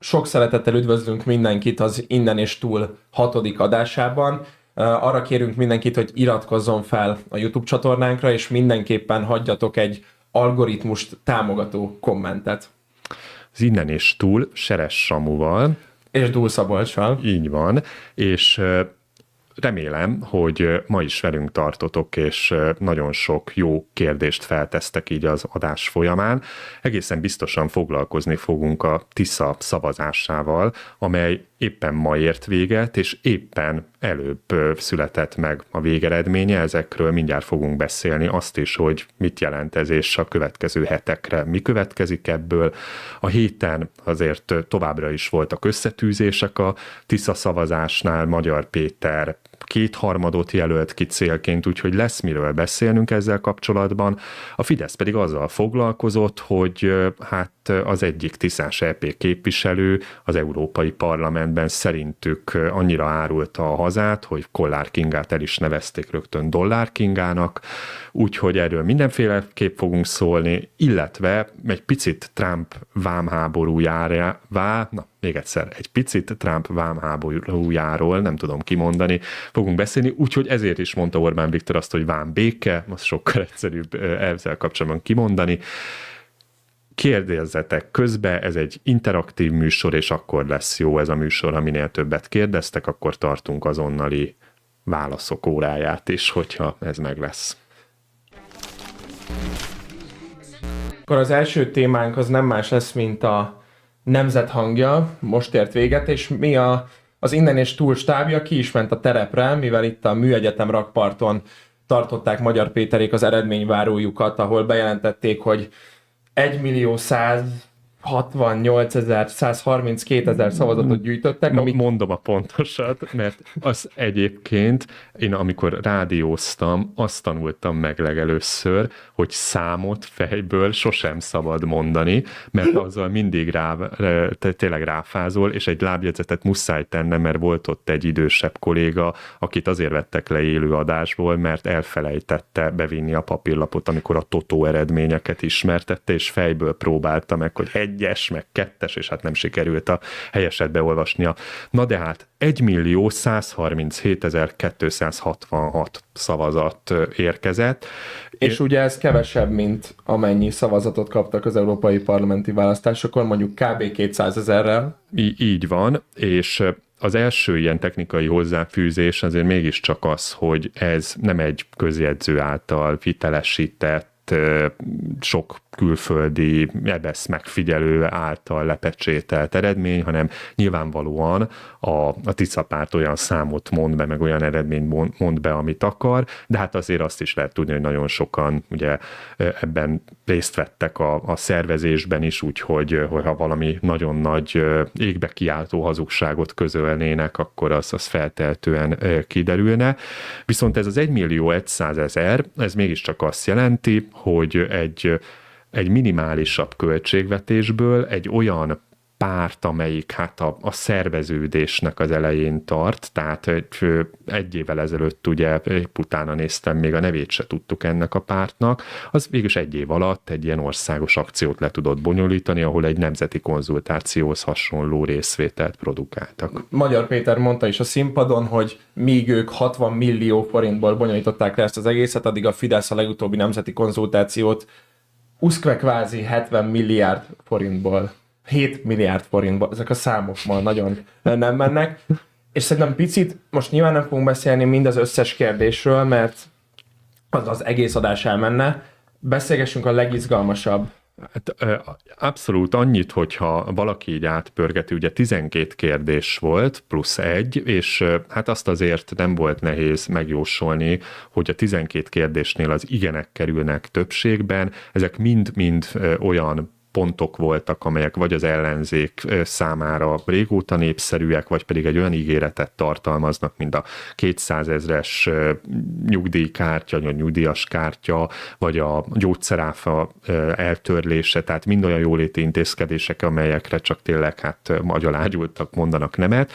Sok szeretettel üdvözlünk mindenkit az Innen és Túl 6. adásában. Arra kérünk mindenkit, hogy iratkozzon fel a YouTube csatornánkra, és mindenképpen hagyjatok egy algoritmust támogató kommentet. Az Innen és Túl Seres Samuval. És Dúl Szabolcssal. Így van, és remélem, hogy ma is velünk tartotok, és nagyon sok jó kérdést feltesztek így az adás folyamán. Egészen biztosan foglalkozni fogunk a TISZA szavazásával, amely éppen ma ért véget, és éppen előbb született meg a végeredménye. Ezekről mindjárt fogunk beszélni, azt is, hogy mit jelent ez, és a következő hetekre mi következik ebből. A héten azért továbbra is voltak összetűzések a TISZA szavazásnál. Magyar Péter 2/3 jelölt ki célként, úgyhogy lesz miről beszélnünk ezzel kapcsolatban. A Fidesz pedig azzal foglalkozott, hogy hát az egyik tiszás EP képviselő az Európai Parlamentben szerintük annyira árulta a hazát, hogy Kollár Kingát el is nevezték rögtön Dollár Kingának, úgyhogy erről mindenféleképp fogunk szólni, illetve egy picit Trump vámháborújává, még egyszer, egy picit Trump vámháborújáról, nem tudom kimondani, fogunk beszélni, úgyhogy ezért is mondta Orbán Viktor azt, hogy vámbéke, az sokkal egyszerűbb ezzel kapcsolatban kimondani. Kérdezzetek közbe, ez egy interaktív műsor, és akkor lesz jó ez a műsor, ha minél többet kérdeztek, akkor tartunk azonnali válaszok óráját is, hogyha ez meg lesz. Akkor az első témánk az nem más lesz, mint a Nemzet hangja, most ért véget, és mi az Innen és Túl stábja ki is ment a terepre, mivel itt a Műegyetem rakparton tartották Magyar Péterék az eredményvárójukat, ahol bejelentették, hogy 1.168.132 szavazatot gyűjtöttek. Mondom a pontosat, mert az egyébként, én amikor rádióztam, azt tanultam meg legelőször, hogy számot fejből sosem szabad mondani, mert azzal mindig tényleg ráfázol, és egy lábjegyzetet muszáj tennem, mert volt ott egy idősebb kolléga, akit azért vettek le élő adásból, mert elfelejtette bevinni a papírlapot, amikor a totó eredményeket ismertette, és fejből próbálta meg, hogy 1-es, meg 2-es, és hát nem sikerült a helyeset beolvasnia. Na de hát 1.137.266 szavazat érkezett. És ugye ez kevesebb, mint amennyi szavazatot kaptak az európai parlamenti választásokon, mondjuk kb. 200 000-rel. Így van, és az első ilyen technikai hozzáfűzés azért mégiscsak az, hogy ez nem egy közjegyző által hitelesített, sok külföldi EBESZ megfigyelő által lepecsételt eredmény, hanem nyilvánvalóan a TISZA párt olyan számot mond be, meg olyan eredményt mond be, amit akar, de hát azért azt is lehet tudni, hogy nagyon sokan ugye ebben részt vettek a szervezésben is, úgyhogy ha valami nagyon nagy égbe kiáltó hazugságot közölnének, akkor az feltehetően kiderülne. Viszont ez az 1.100.000, ez mégiscsak azt jelenti, hogy egy minimálisabb költségvetésből egy olyan párt, amelyik hát a szerveződésnek az elején tart, tehát egy évvel ezelőtt ugye épp utána néztem, még a nevét se tudtuk ennek a pártnak, az végülis egy év alatt egy ilyen országos akciót le tudott bonyolítani, ahol egy nemzeti konzultációhoz hasonló részvételt produkáltak. Magyar Péter mondta is a színpadon, hogy míg ők 60 millió forintból bonyolították le ezt az egészet, addig a Fidesz a legutóbbi nemzeti konzultációt kvázi 70 milliárd forintból, 7 milliárd forintból, ezek a számok ma nagyon nem mennek, és szerintem picit, most nyilván nem fogunk beszélni mind az összes kérdésről, mert az egész adás elmenne, beszélgessünk a legizgalmasabb. Hát, abszolút annyit, hogyha valaki így átpörgeti, ugye 12 kérdés volt, plusz 1, és hát azt azért nem volt nehéz megjósolni, hogy a 12 kérdésnél az igenek kerülnek többségben, ezek mind-mind olyan pontok voltak, amelyek vagy az ellenzék számára régóta népszerűek, vagy pedig egy olyan ígéretet tartalmaznak, mint a 200 000-es nyugdíjkártya, vagy a nyugdíjas kártya, vagy a gyógyszeráfa eltörlése, tehát mind olyan jóléti intézkedések, amelyekre csak tényleg hát agyalágyultak mondanak nemet.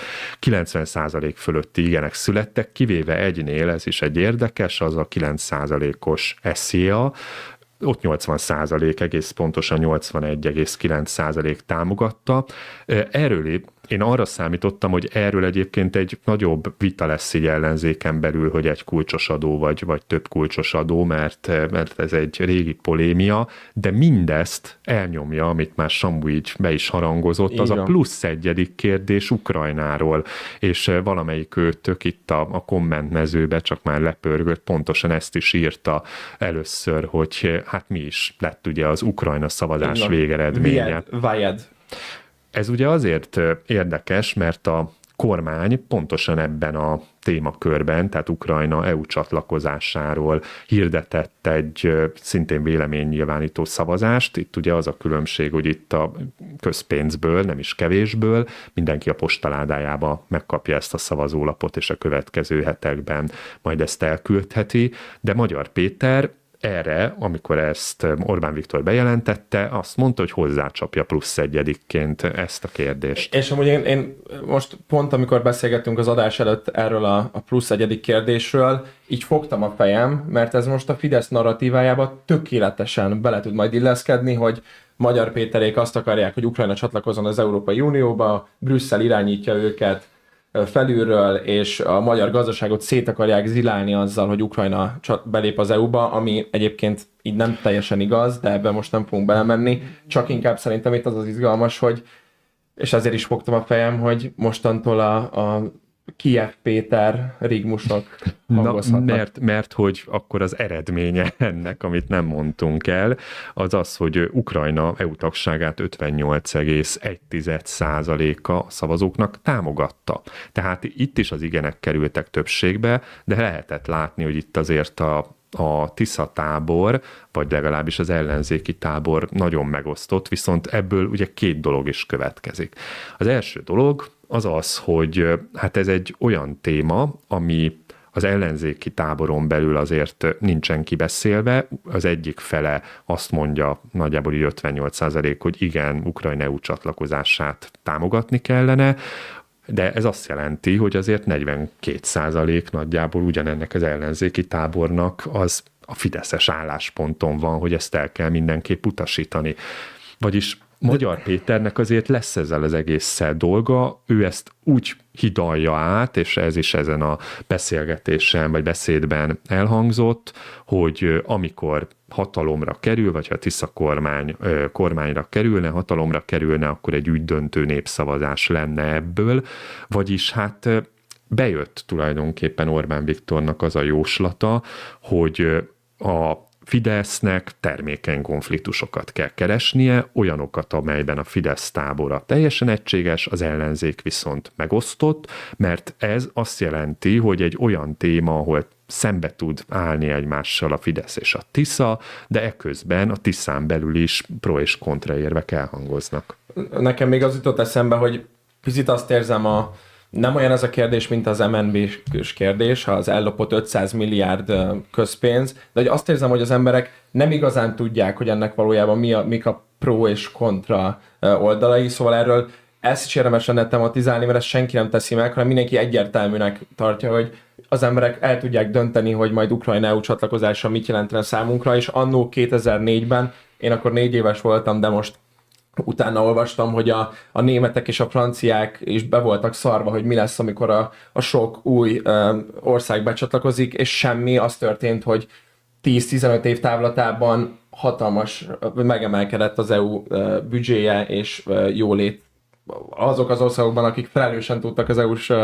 90% fölötti igenek születtek, kivéve egynél, ez is egy érdekes, az a 9%-os SZIA, ott 80%, egész pontosan 81,9% támogatta. Erről én arra számítottam, hogy erről egyébként egy nagyobb vita lesz így ellenzéken belül, hogy egy kulcsos adó vagy több kulcsos adó, mert ez egy régi polémia, de mindezt elnyomja, amit már Samu így be is harangozott, az a plusz egyedik kérdés Ukrajnáról, és valamelyik őtök itt a kommentmezőbe csak már lepörgött, pontosan ezt is írta először, hogy hát mi is lett ugye az Ukrajna szavazás végeredménye. Ez ugye azért érdekes, mert a kormány pontosan ebben a témakörben, tehát Ukrajna EU csatlakozásáról hirdetett egy szintén véleménynyilvánító szavazást. Itt ugye az a különbség, hogy itt a közpénzből, nem is kevésből, mindenki a postaládájába megkapja ezt a szavazólapot, és a következő hetekben majd ezt elküldheti, de Magyar Péter erre, amikor ezt Orbán Viktor bejelentette, azt mondta, hogy hozzácsapja plusz egyedikként ezt a kérdést. És amúgy én most pont, amikor beszélgettünk az adás előtt erről a plusz egyedik kérdésről, így fogtam a fejem, mert ez most a Fidesz narratívájába tökéletesen bele tud majd illeszkedni, hogy Magyar Péterék azt akarják, hogy Ukrajna csatlakozzon az Európai Unióba, Brüsszel irányítja őket felülről, és a magyar gazdaságot szét akarják zilálni azzal, hogy Ukrajna belép az EU-ba, ami egyébként így nem teljesen igaz, de ebben most nem fogunk belemenni. Csak inkább szerintem itt az az izgalmas, hogy, és ezért is fogtam a fejem, hogy mostantól a Kijev Péter rigmusok hangozhatnak. Mert hogy akkor az eredménye ennek, amit nem mondtunk el, az az, hogy Ukrajna EU tagságát 58,1%-a szavazóknak támogatta. Tehát itt is az igenek kerültek többségbe, de lehetett látni, hogy itt azért a Tisza tábor, vagy legalábbis az ellenzéki tábor nagyon megosztott, viszont ebből ugye két dolog is következik. Az első dolog az az, hogy hát ez egy olyan téma, ami az ellenzéki táboron belül azért nincsen kibeszélve. Az egyik fele azt mondja, nagyjából 58%, hogy igen, Ukrajna EU csatlakozását támogatni kellene, de ez azt jelenti, hogy azért 42% nagyjából ugyanennek az ellenzéki tábornak az a fideszes állásponton van, hogy ezt el kell mindenképp utasítani. Vagyis Magyar Péternek azért lesz ezzel az egésszel dolga, ő ezt úgy hidalja át, és ez is ezen a beszélgetésen vagy beszédben elhangzott, hogy amikor hatalomra kerül, vagy ha Tisza kormányra kerülne, hatalomra kerülne, akkor egy ügydöntő népszavazás lenne ebből, vagyis hát bejött tulajdonképpen Orbán Viktornak az a jóslata, hogy a Fidesznek termékeny konfliktusokat kell keresnie, olyanokat, amelyben a Fidesz tábora teljesen egységes, az ellenzék viszont megosztott, mert ez azt jelenti, hogy egy olyan téma, ahol szembe tud állni egymással a Fidesz és a Tisza, de eközben a Tiszán belül is pro és kontra érvek elhangoznak. Nekem még az jutott eszembe, hogy picit azt érzem, nem olyan ez a kérdés, mint az MNB-s kérdés, az ellopott 500 milliárd közpénz, de hogy azt érzem, hogy az emberek nem igazán tudják, hogy ennek valójában mik a pro és kontra oldalai, szóval erről ezt is érdemes lenne tematizálni, mert ezt senki nem teszi meg, hanem mindenki egyértelműnek tartja, hogy az emberek el tudják dönteni, hogy majd Ukrajna EU csatlakozása mit jelentene számunkra, és annó 2004-ben, én akkor 4 éves voltam, de most utána olvastam, hogy a németek és a franciák is be voltak szarva, hogy mi lesz, amikor a sok új ország becsatlakozik, és semmi, az történt, hogy 10-15 év távlatában hatalmas, megemelkedett az EU büdzséje és jólét azok az országokban, akik felelősen tudtak az EU-s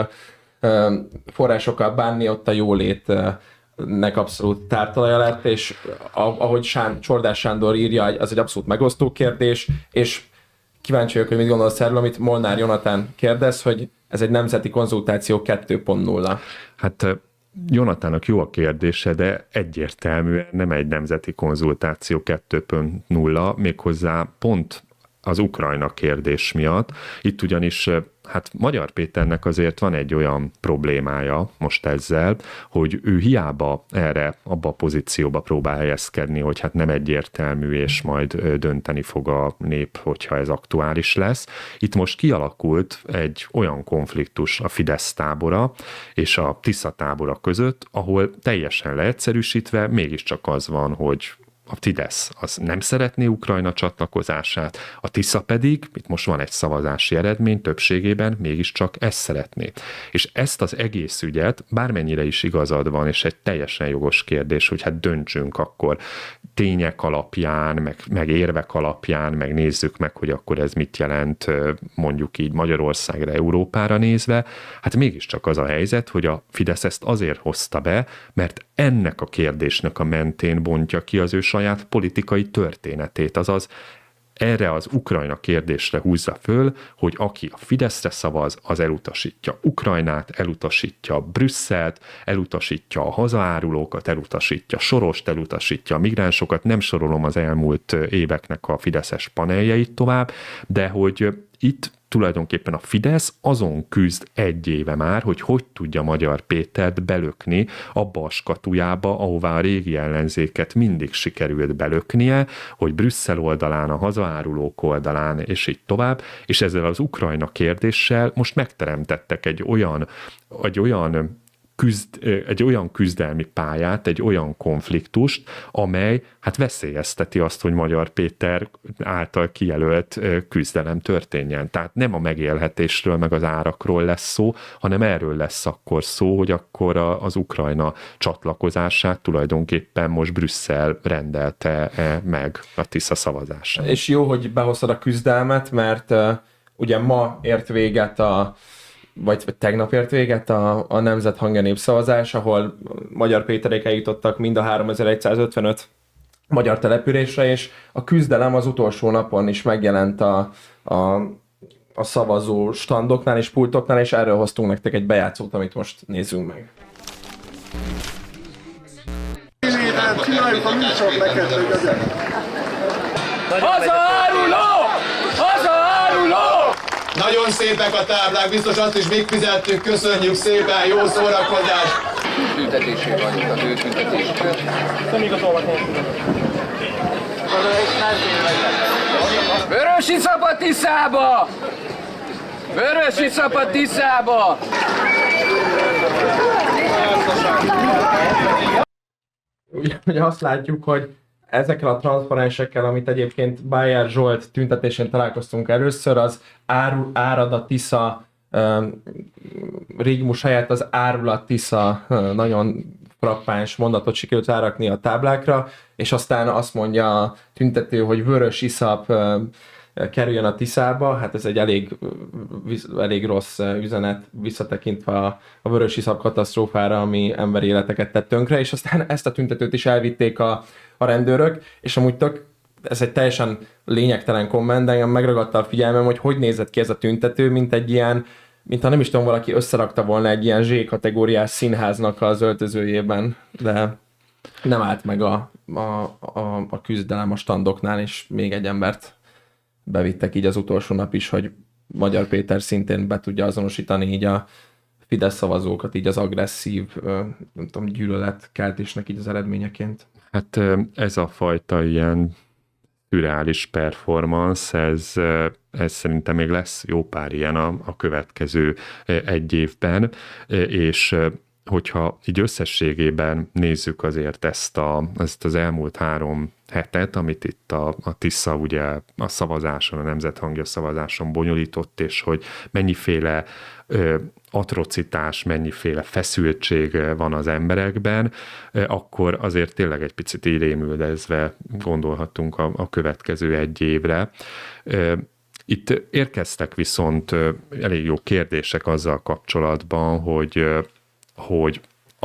forrásokkal bánni, ott a jólétnek abszolút tártalaja lett, és ahogy Csordás Sándor írja, az egy abszolút megosztó kérdés, és kíváncsi vagyok, hogy mit gondolsz erről, amit Molnár Jonatán kérdez, hogy ez egy nemzeti konzultáció 2.0. Hát Jonatának jó a kérdése, de egyértelműen nem egy nemzeti konzultáció 2.0, méghozzá pont az Ukrajna kérdés miatt. Itt ugyanis hát Magyar Péternek azért van egy olyan problémája most ezzel, hogy ő hiába abba a pozícióba próbál helyezkedni, hogy hát nem egyértelmű, és majd dönteni fog a nép, hogyha ez aktuális lesz. Itt most kialakult egy olyan konfliktus a Fidesz tábora és a Tisza tábora között, ahol teljesen leegyszerűsítve mégiscsak az van, hogy a Fidesz az nem szeretné Ukrajna csatlakozását, a Tisza pedig, itt most van egy szavazási eredmény, többségében mégiscsak ezt szeretné. És ezt az egész ügyet, bármennyire is igazad van, és egy teljesen jogos kérdés, hogy hát döntsünk akkor tények alapján, meg érvek alapján, meg nézzük meg, hogy akkor ez mit jelent mondjuk így Magyarországra, Európára nézve, hát mégiscsak az a helyzet, hogy a Fidesz ezt azért hozta be, mert ennek a kérdésnek a mentén bontja ki az ő saját politikai történetét, azaz erre az Ukrajna kérdésre húzza föl, hogy aki a Fideszre szavaz, az elutasítja Ukrajnát, elutasítja Brüsszelt, elutasítja a hazaárulókat, elutasítja Sorost, elutasítja a migránsokat, nem sorolom az elmúlt éveknek a fideszes paneljeit tovább, de hogy itt tulajdonképpen a Fidesz azon küzd egy éve már, hogy tudja Magyar Pétert belökni abba a skatujába, ahová a régi ellenzéket mindig sikerült belöknie, hogy Brüsszel oldalán, a hazaárulók oldalán, és így tovább, és ezzel az Ukrajna kérdéssel most megteremtettek egy olyan küzdelmi pályát, egy olyan konfliktust, amely hát veszélyezteti azt, hogy Magyar Péter által kijelölt küzdelem történjen. Tehát nem a megélhetésről meg az árakról lesz szó, hanem erről lesz akkor szó, hogy akkor az Ukrajna csatlakozását tulajdonképpen most Brüsszel rendelte meg a Tisza szavazásán. És jó, hogy behoztad a küzdelmet, mert ugye ma ért véget vagy tegnap ért véget a Nemzet Hangja népszavazás, ahol Magyar Péterék eljutottak mind a 3155 magyar településre, és a küzdelem az utolsó napon is megjelent a szavazó standoknál és pultoknál, és erről hoztunk nektek egy bejátszót, amit most nézzünk meg. Hazaáruló! Hazaáruló! Nagyon szépek a táblák, biztos azt is megfizettük, köszönjük szépen, jó szórakozás! Tüntetésé vagyunk, az ő tüntetésről. Vörös iszap a Tiszába! Vörös iszap a Tiszába! Ugye azt látjuk, hogy ezekkel a transzparensekkel, amit egyébként Bájer Zsolt tüntetésén találkoztunk először, az árad a Tisza, rigmus helyett az árulat Tisza nagyon frappáns mondatot sikerült rárakni a táblákra, és aztán azt mondja a tüntető, hogy vörös iszap kerüljön a Tiszába, hát ez egy elég rossz üzenet visszatekintve a vörös iszap katasztrófára, ami emberi életeket tett tönkre, és aztán ezt a tüntetőt is elvitték a rendőrök, és amúgy ez egy teljesen lényegtelen komment, de engem megragadta a figyelmem, hogy nézett ki ez a tüntető, mintha nem is tudom, valaki összerakta volna egy ilyen Z-kategóriás színháznak az öltözőjében, de nem állt meg a küzdelem a standoknál, és még egy embert bevittek így az utolsó nap is, hogy Magyar Péter szintén be tudja azonosítani így a Fidesz szavazókat, így az agresszív, nem tudom, gyűlöletkeltésnek így az eredményeként. Hát ez a fajta ilyen szürreális performance, ez szerintem még lesz jó pár ilyen a következő egy évben, és hogyha így összességében nézzük azért ezt az elmúlt 3 hetet, amit itt a Tisza ugye a szavazáson, a Nemzet Hangja szavazáson bonyolított, és hogy mennyiféle atrocitás, mennyiféle feszültség van az emberekben, akkor azért tényleg egy picit így rémüldezve gondolhatunk a következő egy évre. Itt érkeztek viszont elég jó kérdések azzal kapcsolatban, hogy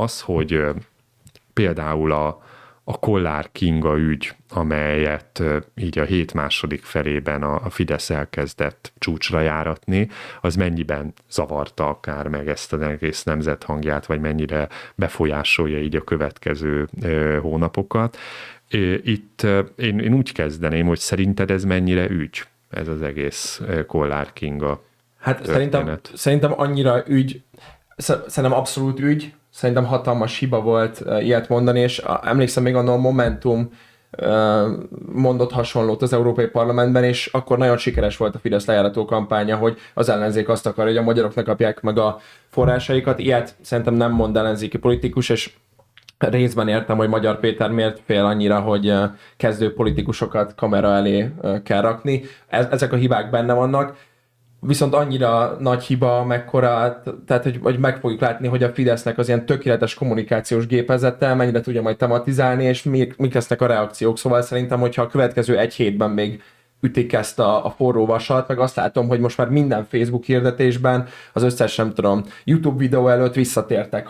például a Kollár Kinga ügy, amelyet így a hét második felében a Fidesz elkezdett csúcsra járatni, az mennyiben zavarta akár meg ezt az egész nemzet hangját, vagy mennyire befolyásolja így a következő hónapokat. Itt én úgy kezdeném, hogy szerinted ez mennyire ügy, ez az egész Kollár Kinga Hát szerintem annyira ügy, szerintem abszolút ügy, szerintem hatalmas hiba volt ilyet mondani, és emlékszem még annól a Momentum mondott hasonlót az Európai Parlamentben, és akkor nagyon sikeres volt a Fidesz lejárató kampánya, hogy az ellenzék azt akarja, hogy a magyarok ne kapják meg a forrásaikat. Ilyet szerintem nem mond ellenzéki politikus, és részben értem, hogy Magyar Péter miért fél annyira, hogy kezdő politikusokat kamera elé kell rakni. Ezek a hibák benne vannak, viszont annyira nagy hiba, mekkora, tehát hogy meg fogjuk látni, hogy a Fidesznek az ilyen tökéletes kommunikációs gépezettel mennyire tudja majd tematizálni, és mik lesznek a reakciók. Szóval szerintem, hogyha a következő egy hétben még ütik ezt a forró vasat, meg azt látom, hogy most már minden Facebook hirdetésben az összes, nem tudom, YouTube videó előtt visszatértek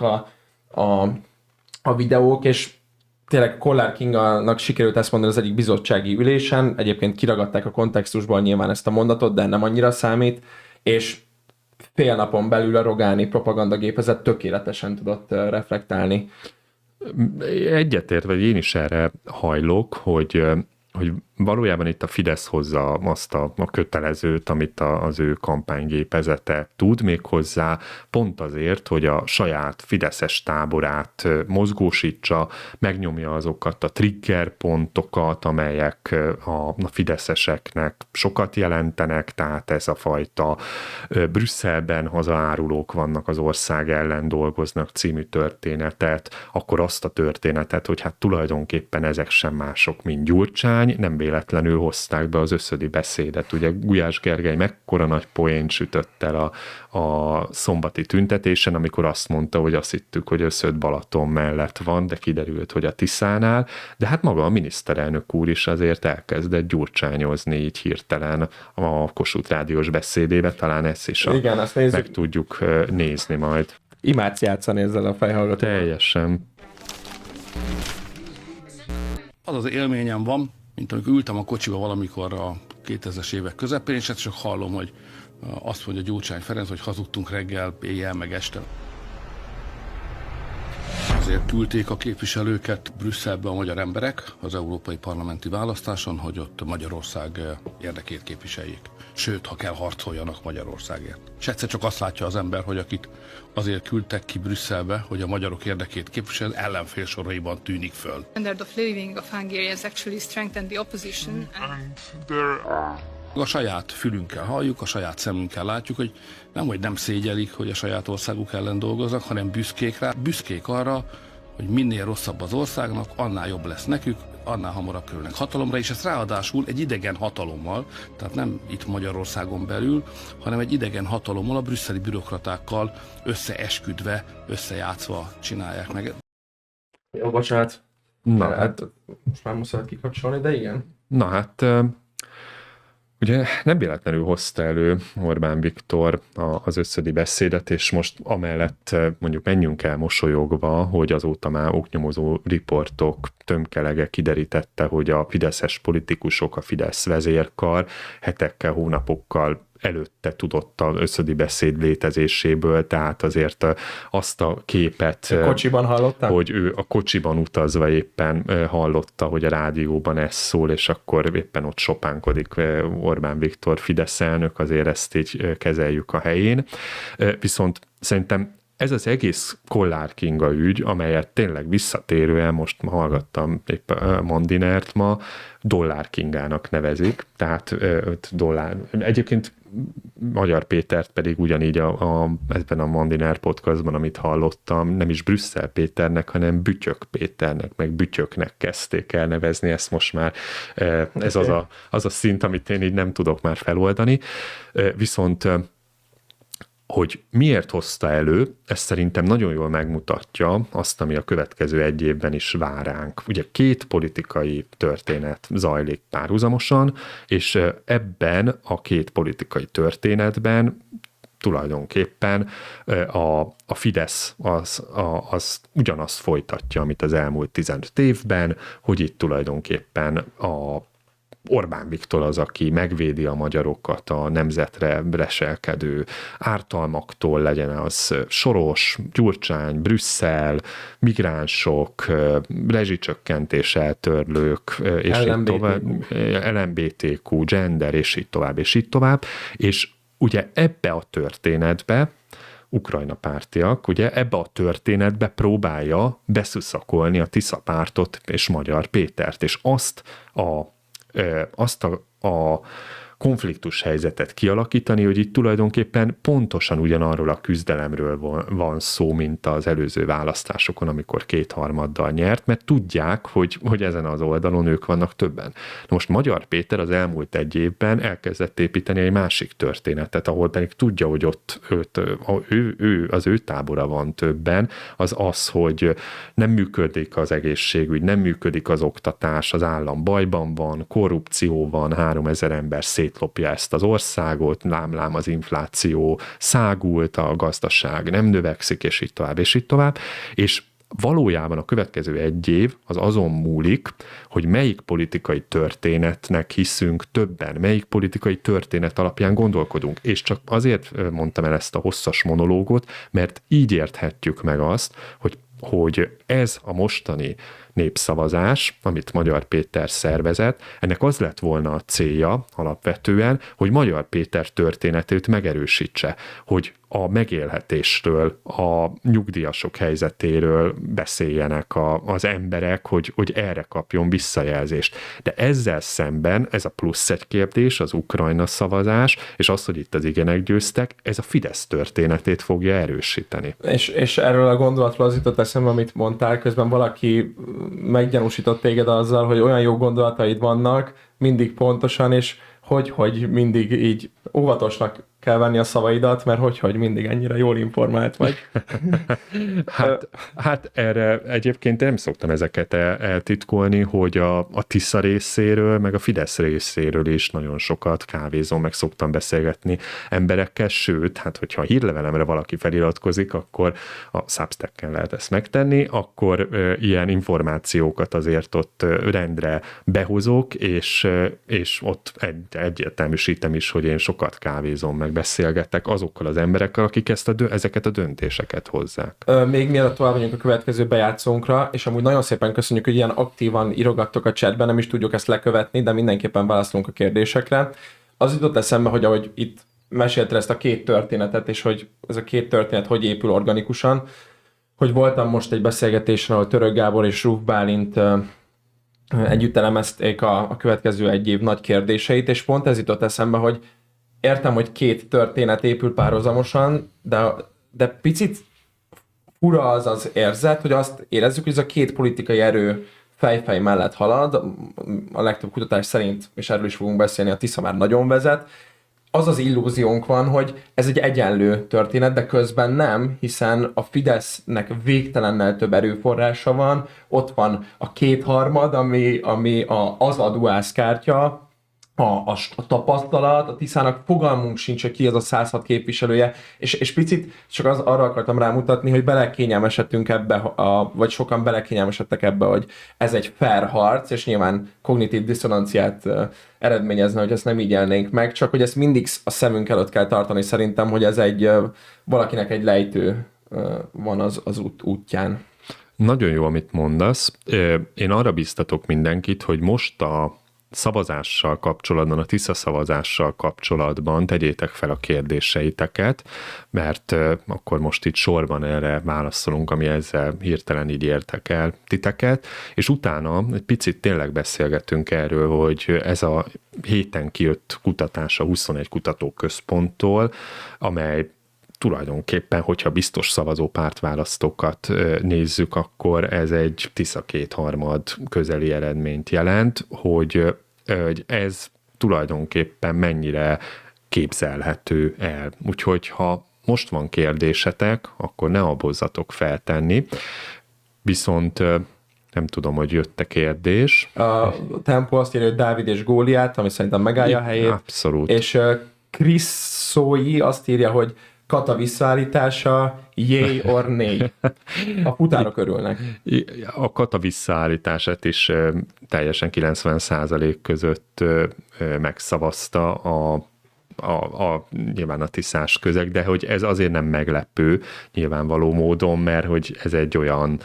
a videók, és tényleg Kollár Kingának sikerült ezt mondani az egyik bizottsági ülésen, egyébként kiragadták a kontextusból nyilván ezt a mondatot, de nem annyira számít, és fél napon belül a Rogáni propagandagépezet tökéletesen tudott reflektálni. Egyetért, vagy én is erre hajlok, hogy valójában itt a Fidesz hozza azt a kötelezőt, amit az ő kampánygépezete tud, még hozzá pont azért, hogy a saját fideszes táborát mozgósítsa, megnyomja azokat a triggerpontokat, amelyek a fideszeseknek sokat jelentenek, tehát ez a fajta Brüsszelben hazaárulók vannak, az ország ellen dolgoznak című történetet, akkor azt a történetet, hogy hát tulajdonképpen ezek sem mások, mint Gyurcsány, nem véletlenül hozták be az összödi beszédet. Ugye Gulyás Gergely mekkora nagy poént sütött el a szombati tüntetésen, amikor azt mondta, hogy azt hittük, hogy Összöd Balaton mellett van, de kiderült, hogy a Tiszánál, de hát maga a miniszterelnök úr is azért elkezdett gyurcsányozni így hirtelen a Kossuth Rádiós beszédébe, talán ezt is igen, azt meg tudjuk nézni majd. Imádsz játszani ezzel a fejhallgatóval. Teljesen. Az az élményem van, mint amikor ültem a kocsiba valamikor a 2000-es évek közepén, és csak hallom, hogy azt mondja Gyurcsány Ferenc, hogy hazudtunk reggel, éjjel, meg este. Azért küldték a képviselőket Brüsszelbe a magyar emberek az európai parlamenti választáson, hogy ott Magyarország érdekét képviseljék. Sőt, ha kell, harcoljanak Magyarországért. És egyszer csak azt látja az ember, hogy akit azért küldtek ki Brüsszelbe, hogy a magyarok érdekét képvisel, ellenfél soraiban tűnik föl. Standard of living of Hungarians actually strengthened the opposition. A saját fülünkkel halljuk, a saját szemünkkel látjuk, hogy nem szégyelik, hogy a saját országuk ellen dolgoznak, hanem büszkék rá. Büszkék arra, hogy minél rosszabb az országnak, annál jobb lesz nekük, annál hamarabb kerülnek hatalomra, és ezt ráadásul egy idegen hatalommal, tehát nem itt Magyarországon belül, hanem egy idegen hatalommal, a brüsszeli bürokratákkal összeesküdve, összejátszva csinálják meg. Jó, bocsánat. Na, hát most már muszáj kikapcsolni, de igen. Na hát, ugye nem véletlenül hozta elő Orbán Viktor az összödi beszédet, és most amellett mondjuk menjünk el mosolyogva, hogy azóta már oknyomozó riportok tömkelege kiderítette, hogy a fideszes politikusok, a Fidesz vezérkar hetekkel, hónapokkal előtte tudott az összödi beszéd létezéséből, tehát azért azt a képet, a kocsiban hallottam? Hogy ő a kocsiban utazva éppen hallotta, hogy a rádióban ez szól, és akkor éppen ott sopánkodik Orbán Viktor Fidesz elnök, azért ezt így kezeljük a helyén. Viszont szerintem ez az egész Kollár Kinga ügy, amelyet tényleg visszatérően, most hallgattam épp Mandinert ma, Dollár Kingának nevezik, tehát 5 dollár. Egyébként Magyar Pétert pedig ugyanígy ebben a Mandiner podcastban, amit hallottam, nem is Brüsszel Péternek, hanem Bütyök Péternek, meg Bütyöknek kezdték el nevezni, ezt most már ez az a szint, amit én így nem tudok már feloldani. Viszont hogy miért hozta elő, ez szerintem nagyon jól megmutatja azt, ami a következő egy évben is vár ránk. Ugye 2 politikai történet zajlik párhuzamosan, és ebben a 2 politikai történetben tulajdonképpen a Fidesz az ugyanazt folytatja, amit az elmúlt 15 évben, hogy itt tulajdonképpen a Orbán Viktor az, aki megvédi a magyarokat a nemzetre leselkedő ártalmaktól, legyen az Soros, Gyurcsány, Brüsszel, migránsok, rezsicsökkentés eltörlők, és így tovább, LMBTQ, gender, és így tovább, és így tovább. És ugye ebbe a történetbe Ukrajna pártiak, ugye ebbe a történetbe próbálja beszuszakolni a Tisza pártot és Magyar Pétert, és azt a konfliktus helyzetet kialakítani, hogy itt tulajdonképpen pontosan ugyanarról a küzdelemről van szó, mint az előző választásokon, amikor 2/3 nyert, mert tudják, hogy ezen az oldalon ők vannak többen. Na most Magyar Péter az elmúlt egy évben elkezdett építeni egy másik történetet, ahol pedig tudja, hogy ott az ő tábora van többen, az, hogy nem működik az egészségügy, nem működik az oktatás, az állam bajban van, korrupció van, 3000 ember szétlopja ezt az országot, lámlám az infláció, szágult a gazdaság, nem növekszik, és így tovább, és így tovább, és valójában a következő egy év az azon múlik, hogy melyik politikai történetnek hiszünk többen, melyik politikai történet alapján gondolkodunk. És csak azért mondtam el ezt a hosszas monológot, mert így érthetjük meg azt, hogy ez a mostani népszavazás, amit Magyar Péter szervezett, ennek az lett volna a célja alapvetően, hogy Magyar Péter történetét megerősítse, hogy a megélhetésről, a nyugdíjasok helyzetéről beszéljenek az emberek, hogy erre kapjon visszajelzést. De ezzel szemben ez a plusz egy kérdés, az Ukrajna szavazás, és az, hogy itt az igenek győztek, ez a Fidesz történetét fogja erősíteni. És erről a gondolatról az jutott eszembe, amit mondtál, közben valaki meggyanúsított téged azzal, hogy olyan jó gondolataid vannak, mindig pontosan, és hogy mindig így óvatosnak kell venni a szavaidat, mert hogy mindig ennyire jól informált vagy. Hát erre egyébként nem szoktam ezeket eltitkolni, hogy a Tisza részéről, meg a Fidesz részéről is nagyon sokat kávézom, meg szoktam beszélgetni emberekkel, sőt, hát hogyha a hírlevelemre valaki feliratkozik, akkor a Substacken lehet ezt megtenni, akkor ilyen információkat azért ott rendre behozok, és ott egyértelműsítem is, hogy én sokat kávézom, meg beszélgetek azokkal az emberekkel, akik ezeket a döntéseket hozzák. Még mielőtt tovább vagyunk a következő bejátszónkra, és amúgy nagyon szépen köszönjük, hogy ilyen aktívan írogattok a chatben, nem is tudjuk ezt lekövetni, de mindenképpen válaszolunk a kérdésekre. Az jutott eszembe, hogy ahogy itt mesélted ezt a két történetet, és hogy ez a két történet hogy épül organikusan, hogy voltam most egy beszélgetésen, ahol Török Gábor és Ruf Bálint együtt elemezték a következő egy év nagy kérdéseit, és pont ez jutott eszembe, hogy értem, hogy két történet épül párhuzamosan, de picit fura az érzet, hogy azt érezzük, hogy ez a két politikai erő fejfej mellett halad. A legtöbb kutatás szerint, és erről is fogunk beszélni, a Tisza már nagyon vezet. Az illúziónk van, hogy ez egy egyenlő történet, de közben nem, hiszen a Fidesznek végtelennel több erőforrása van, ott van a 2/3, ami az a duászkártya, a tapasztalat, a Tiszának fogalmunk sincs, hogy ki az a 106 képviselője, és picit csak arra akartam rámutatni, hogy belekényelmesedtünk ebbe, vagy sokan belekényelmesedtek ebbe, hogy ez egy fair harc, és nyilván kognitív diszonanciát eredményezne, hogy ezt nem így élnénk meg, csak hogy ezt mindig a szemünk előtt kell tartani szerintem, hogy ez valakinek egy lejtő van az útján. Nagyon jó, amit mondasz. Én arra biztatok mindenkit, hogy most a szavazással kapcsolatban, a Tisza szavazással kapcsolatban tegyétek fel a kérdéseiteket, mert akkor most itt sorban erre válaszolunk, ami ezzel hirtelen így értek el titeket, és utána egy picit tényleg beszélgetünk erről, hogy ez a héten kijött kutatás a 21 kutatóközponttól, amely tulajdonképpen, hogyha biztos szavazó pártválasztókat nézzük, akkor ez egy Tisza 2/3 közeli eredményt jelent, hogy ez tulajdonképpen mennyire képzelhető el. Úgyhogy ha most van kérdésetek, akkor ne abozzatok feltenni. Viszont nem tudom, hogy jött-e kérdés. A Tempo azt írja, hogy Dávid és Góliát, ami szerintem megállja a helyét. Abszolút. És Chris Szói azt írja, hogy Kata visszaállítása, yay or nay. A futárok örülnek. A Kata visszaállítását is teljesen 90% között megszavazta nyilván a tiszás közeg, de hogy ez azért nem meglepő nyilvánvaló módon, mert hogy ez egy olyan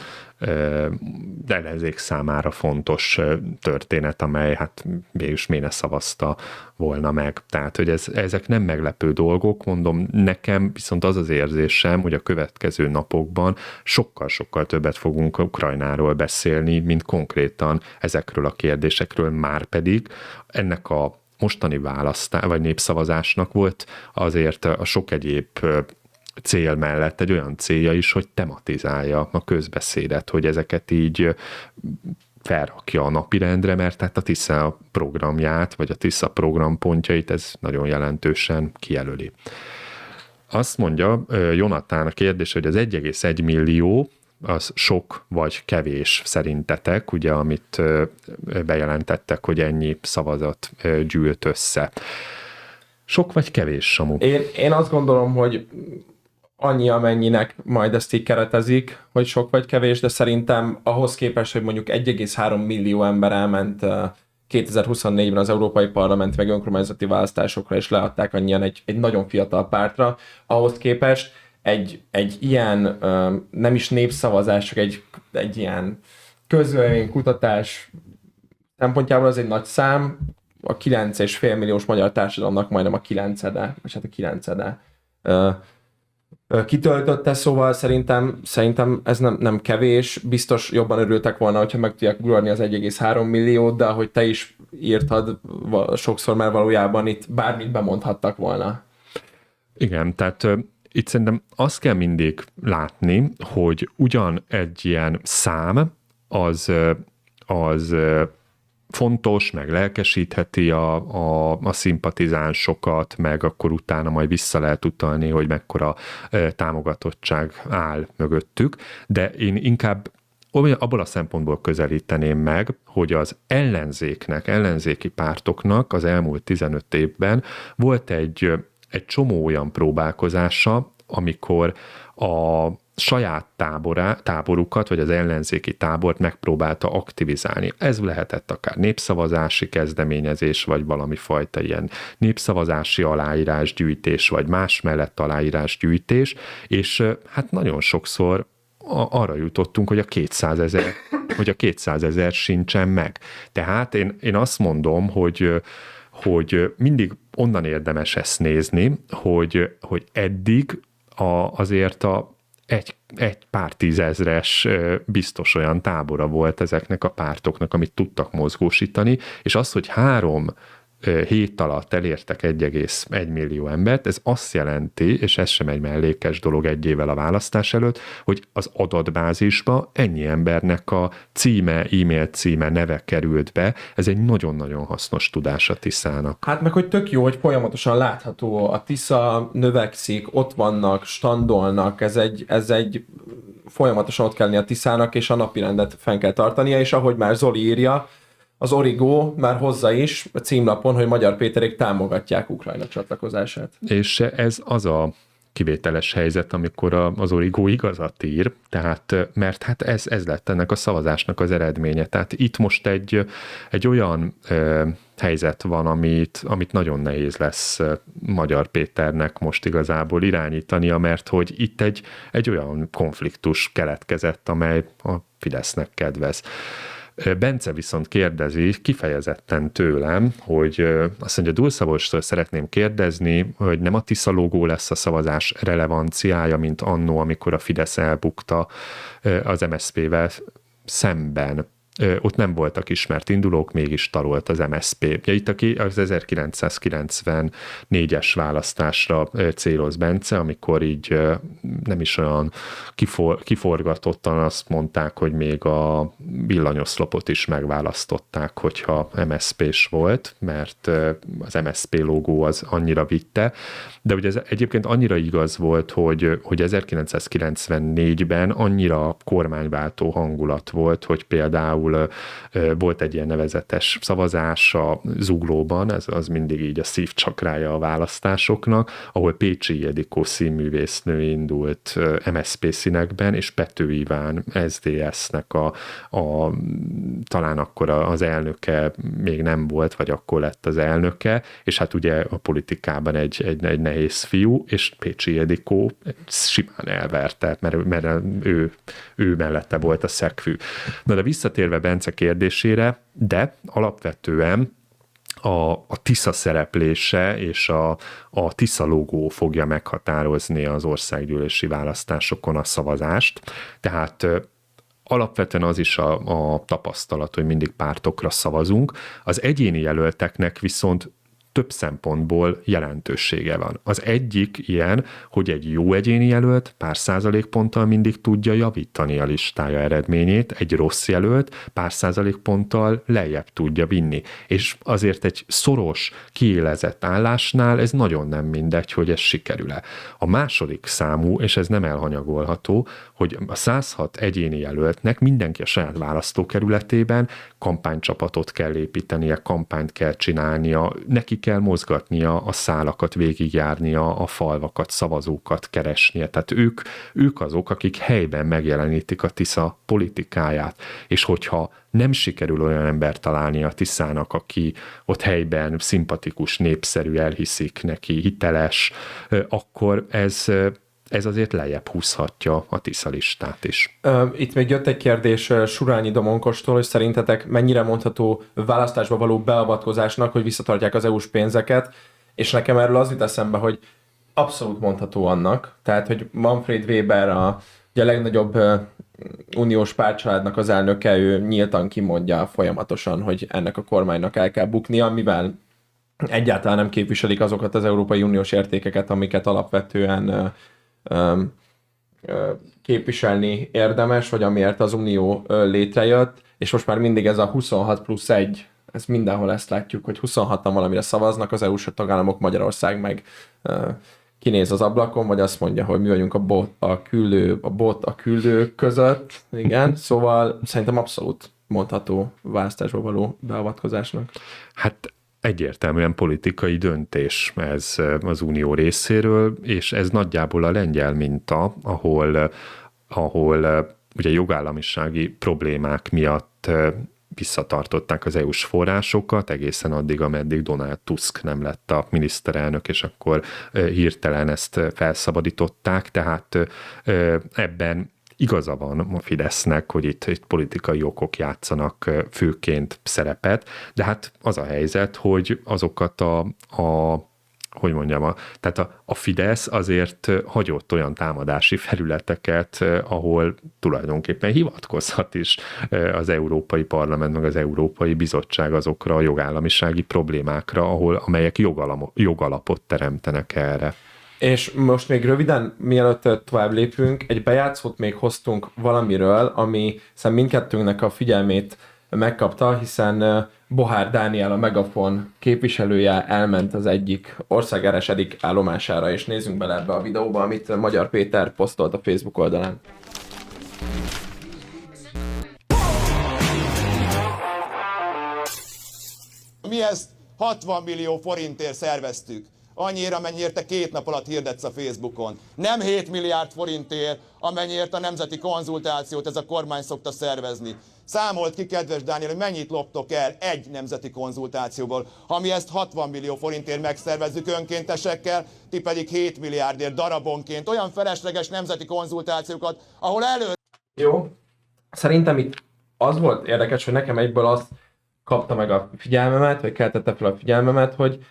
ellenzék számára fontos történet, amely hát mégis miért ne szavazta volna meg. Tehát, hogy ezek nem meglepő dolgok, mondom, nekem viszont az az érzésem, hogy a következő napokban sokkal-sokkal többet fogunk Ukrajnáról beszélni, mint konkrétan ezekről a kérdésekről, már pedig ennek a mostani vagy népszavazásnak volt azért a sok egyéb cél mellett egy olyan célja is, hogy tematizálja a közbeszédet, hogy ezeket így felrakja a napirendre, mert tehát a Tisza programját, vagy a Tisza programpontjait ez nagyon jelentősen kijelöli. Azt mondja Jonatán a kérdés, hogy az 1,1 millió az sok vagy kevés szerintetek, ugye, amit bejelentettek, hogy ennyi szavazat gyűlt össze. Sok vagy kevés, Samu? Én azt gondolom, hogy annyi, amennyinek majd ezt így keretezik, hogy sok vagy kevés, de szerintem ahhoz képest, hogy mondjuk 1,3 millió ember elment 2024-ben az Európai Parlament meg önkormányzati választásokra, és leadták annyian egy nagyon fiatal pártra, ahhoz képest egy ilyen, nem is népszavazás, csak egy ilyen közvéleménykutatás szempontjából az egy nagy szám, a 9,5 milliós magyar társadalomnak majdnem a 9-ede, vagy hát a 9-ede kitöltötte, szóval szerintem ez nem kevés, biztos jobban örültek volna, hogyha meg tudják ugorni az 1,3 milliót, de ahogy te is írtad, sokszor már valójában itt bármit bemondhattak volna. Igen, tehát itt szerintem azt kell mindig látni, hogy ugyan egy ilyen szám az fontos, meg lelkesítheti a szimpatizánsokat, meg akkor utána majd vissza lehet utalni, hogy mekkora támogatottság áll mögöttük, de én inkább abból a szempontból közelíteném meg, hogy az ellenzéki pártoknak az elmúlt 15 évben volt egy csomó olyan próbálkozása, amikor a saját táborukat, vagy az ellenzéki tábort megpróbálta aktivizálni. Ez lehetett akár népszavazási kezdeményezés, vagy valami fajta ilyen népszavazási aláírásgyűjtés, vagy más mellett aláírásgyűjtés, és hát nagyon sokszor arra jutottunk, hogy a 200 000 sincsen meg. Tehát én azt mondom, hogy mindig onnan érdemes ezt nézni, hogy eddig azért egy pár tízezres biztos olyan tábora volt ezeknek a pártoknak, amit tudtak mozgósítani, és az, hogy 3 hét alatt elértek 1,1 millió embert, ez azt jelenti, és ez sem egy mellékes dolog egy évvel a választás előtt, hogy az adatbázisba ennyi embernek a címe, e-mail címe, neve került be. Ez egy nagyon-nagyon hasznos tudás a Tiszának. Hát meg, hogy tök jó, hogy folyamatosan látható, a Tisza növekszik, ott vannak, standolnak, ez egy folyamatosan ott kell lenni a Tiszának, és a napirendet fenn kell tartania, és ahogy már Zoli írja, az Origo már hozza is a címlapon, hogy Magyar Péterék támogatják Ukrajna csatlakozását. És ez az a kivételes helyzet, amikor az Origo igazat ír, tehát, mert hát ez lett ennek a szavazásnak az eredménye. Tehát itt most egy olyan helyzet van, amit nagyon nehéz lesz Magyar Péternek most igazából irányítania, mert hogy itt egy olyan konfliktus keletkezett, amely a Fidesznek kedvez. Bence viszont kérdezi kifejezetten tőlem, hogy azt mondja, Dulszabostól szeretném kérdezni, hogy nem a Tisza logó lesz a szavazás relevanciája, mint annó, amikor a Fidesz elbukta az MSZP-vel szemben. Ott nem voltak ismert indulók, mégis tarolt az MSZP. Ja, itt az 1994-es választásra céloz Bence, amikor így nem is olyan kiforgatottan azt mondták, hogy még a villanyoszlopot is megválasztották, hogyha MSZP-s volt, mert az MSZP logó az annyira vitte. De ugye ez egyébként annyira igaz volt, hogy 1994-ben annyira kormányváltó hangulat volt, hogy például volt egy ilyen nevezetes szavazás a Zuglóban, az mindig így a szívcsakrája a választásoknak, ahol Pécsi Ildikó színművésznő indult MSZP színekben, és Pető Iván SZDSZ-nek talán akkor az elnöke még nem volt, vagy akkor lett az elnöke, és hát ugye a politikában egy nehéz fiú, és Pécsi Ildikó simán elverte, mert ő mellette volt a szegfű. Na de visszatérve Bence kérdésére, de alapvetően a Tisza szereplése és a Tisza logó fogja meghatározni az országgyűlési választásokon a szavazást. Tehát alapvetően az is a tapasztalat, hogy mindig pártokra szavazunk. Az egyéni jelölteknek viszont több szempontból jelentősége van. Az egyik ilyen, hogy egy jó egyéni jelölt pár százalékponttal mindig tudja javítani a listája eredményét, egy rossz jelölt pár százalékponttal lejjebb tudja vinni. És azért egy szoros, kiélezett állásnál ez nagyon nem mindegy, hogy ez sikerül-e. A második számú, és ez nem elhanyagolható, hogy a 106 egyéni jelöltnek mindenki a saját választókerületében kampánycsapatot kell építenie, kampányt kell csinálnia, neki kell mozgatnia a szálakat, végigjárnia a falvakat, szavazókat keresnie. Tehát ők azok, akik helyben megjelenítik a Tisza politikáját. És hogyha nem sikerül olyan ember találni a Tiszának, aki ott helyben szimpatikus, népszerű, elhiszik neki, hiteles, akkor ez azért lejjebb húzhatja a Tisza listát is. Itt még jött egy kérdés Surányi Domonkostól, hogy szerintetek mennyire mondható választásba való beavatkozásnak, hogy visszatartják az EU-s pénzeket, és nekem erről az jut eszembe, hogy abszolút mondható annak. Tehát, hogy Manfred Weber ugye a legnagyobb uniós pártcsaládnak az elnöke, ő nyíltan kimondja folyamatosan, hogy ennek a kormánynak el kell buknia, mivel egyáltalán nem képviselik azokat az Európai Uniós értékeket, amiket alapvetően képviselni érdemes, vagy amiért az Unió létrejött, és most már mindig ez a 26+1, ez mindenhol ezt látjuk, hogy 26-an valamire szavaznak, az EU-s tagállamok, Magyarország meg kinéz az ablakon, vagy azt mondja, hogy mi vagyunk a bot a küldő között, igen, szóval szerintem abszolút mondható választásba való beavatkozásnak. Hát egyértelműen politikai döntés ez az Unió részéről, és ez nagyjából a lengyel minta, ahol ugye jogállamisági problémák miatt visszatartották az EU-s forrásokat egészen addig, ameddig Donald Tusk nem lett a miniszterelnök, és akkor hirtelen ezt felszabadították, tehát ebben igaza van a Fidesznek, hogy itt politikai okok játszanak főként szerepet, de hát az a helyzet, hogy azokat tehát a Fidesz azért hagyott olyan támadási felületeket, ahol tulajdonképpen hivatkozhat is az Európai Parlament, meg az Európai Bizottság azokra a jogállamisági problémákra, amelyek jogalapot teremtenek erre. És most még röviden, mielőtt tovább lépünk, egy bejátszót még hoztunk valamiről, ami szerintem mindkettőnknek a figyelmét megkapta, hiszen Bohár Dániel, a Megafon képviselője elment az egyik országárás egyik állomására, és nézzünk bele ebbe a videóba, amit Magyar Péter posztolt a Facebook oldalán. Mi ezt 60 millió forintért szerveztük. Annyira, mennyiért te 2 nap alatt hirdetsz a Facebookon. Nem 7 milliárd forintért, amennyiért a nemzeti konzultációt ez a kormány szokta szervezni. Számolt ki, kedves Dániel, hogy mennyit loptok el egy nemzeti konzultációból. Ha mi ezt 60 millió forintért megszervezzük önkéntesekkel, ti pedig 7 milliárdért darabonként olyan felesleges nemzeti konzultációkat, ahol Jó, szerintem itt az volt érdekes, hogy nekem egyből azt kapta meg a figyelmemet, vagy keltette fel a figyelmemet, hogy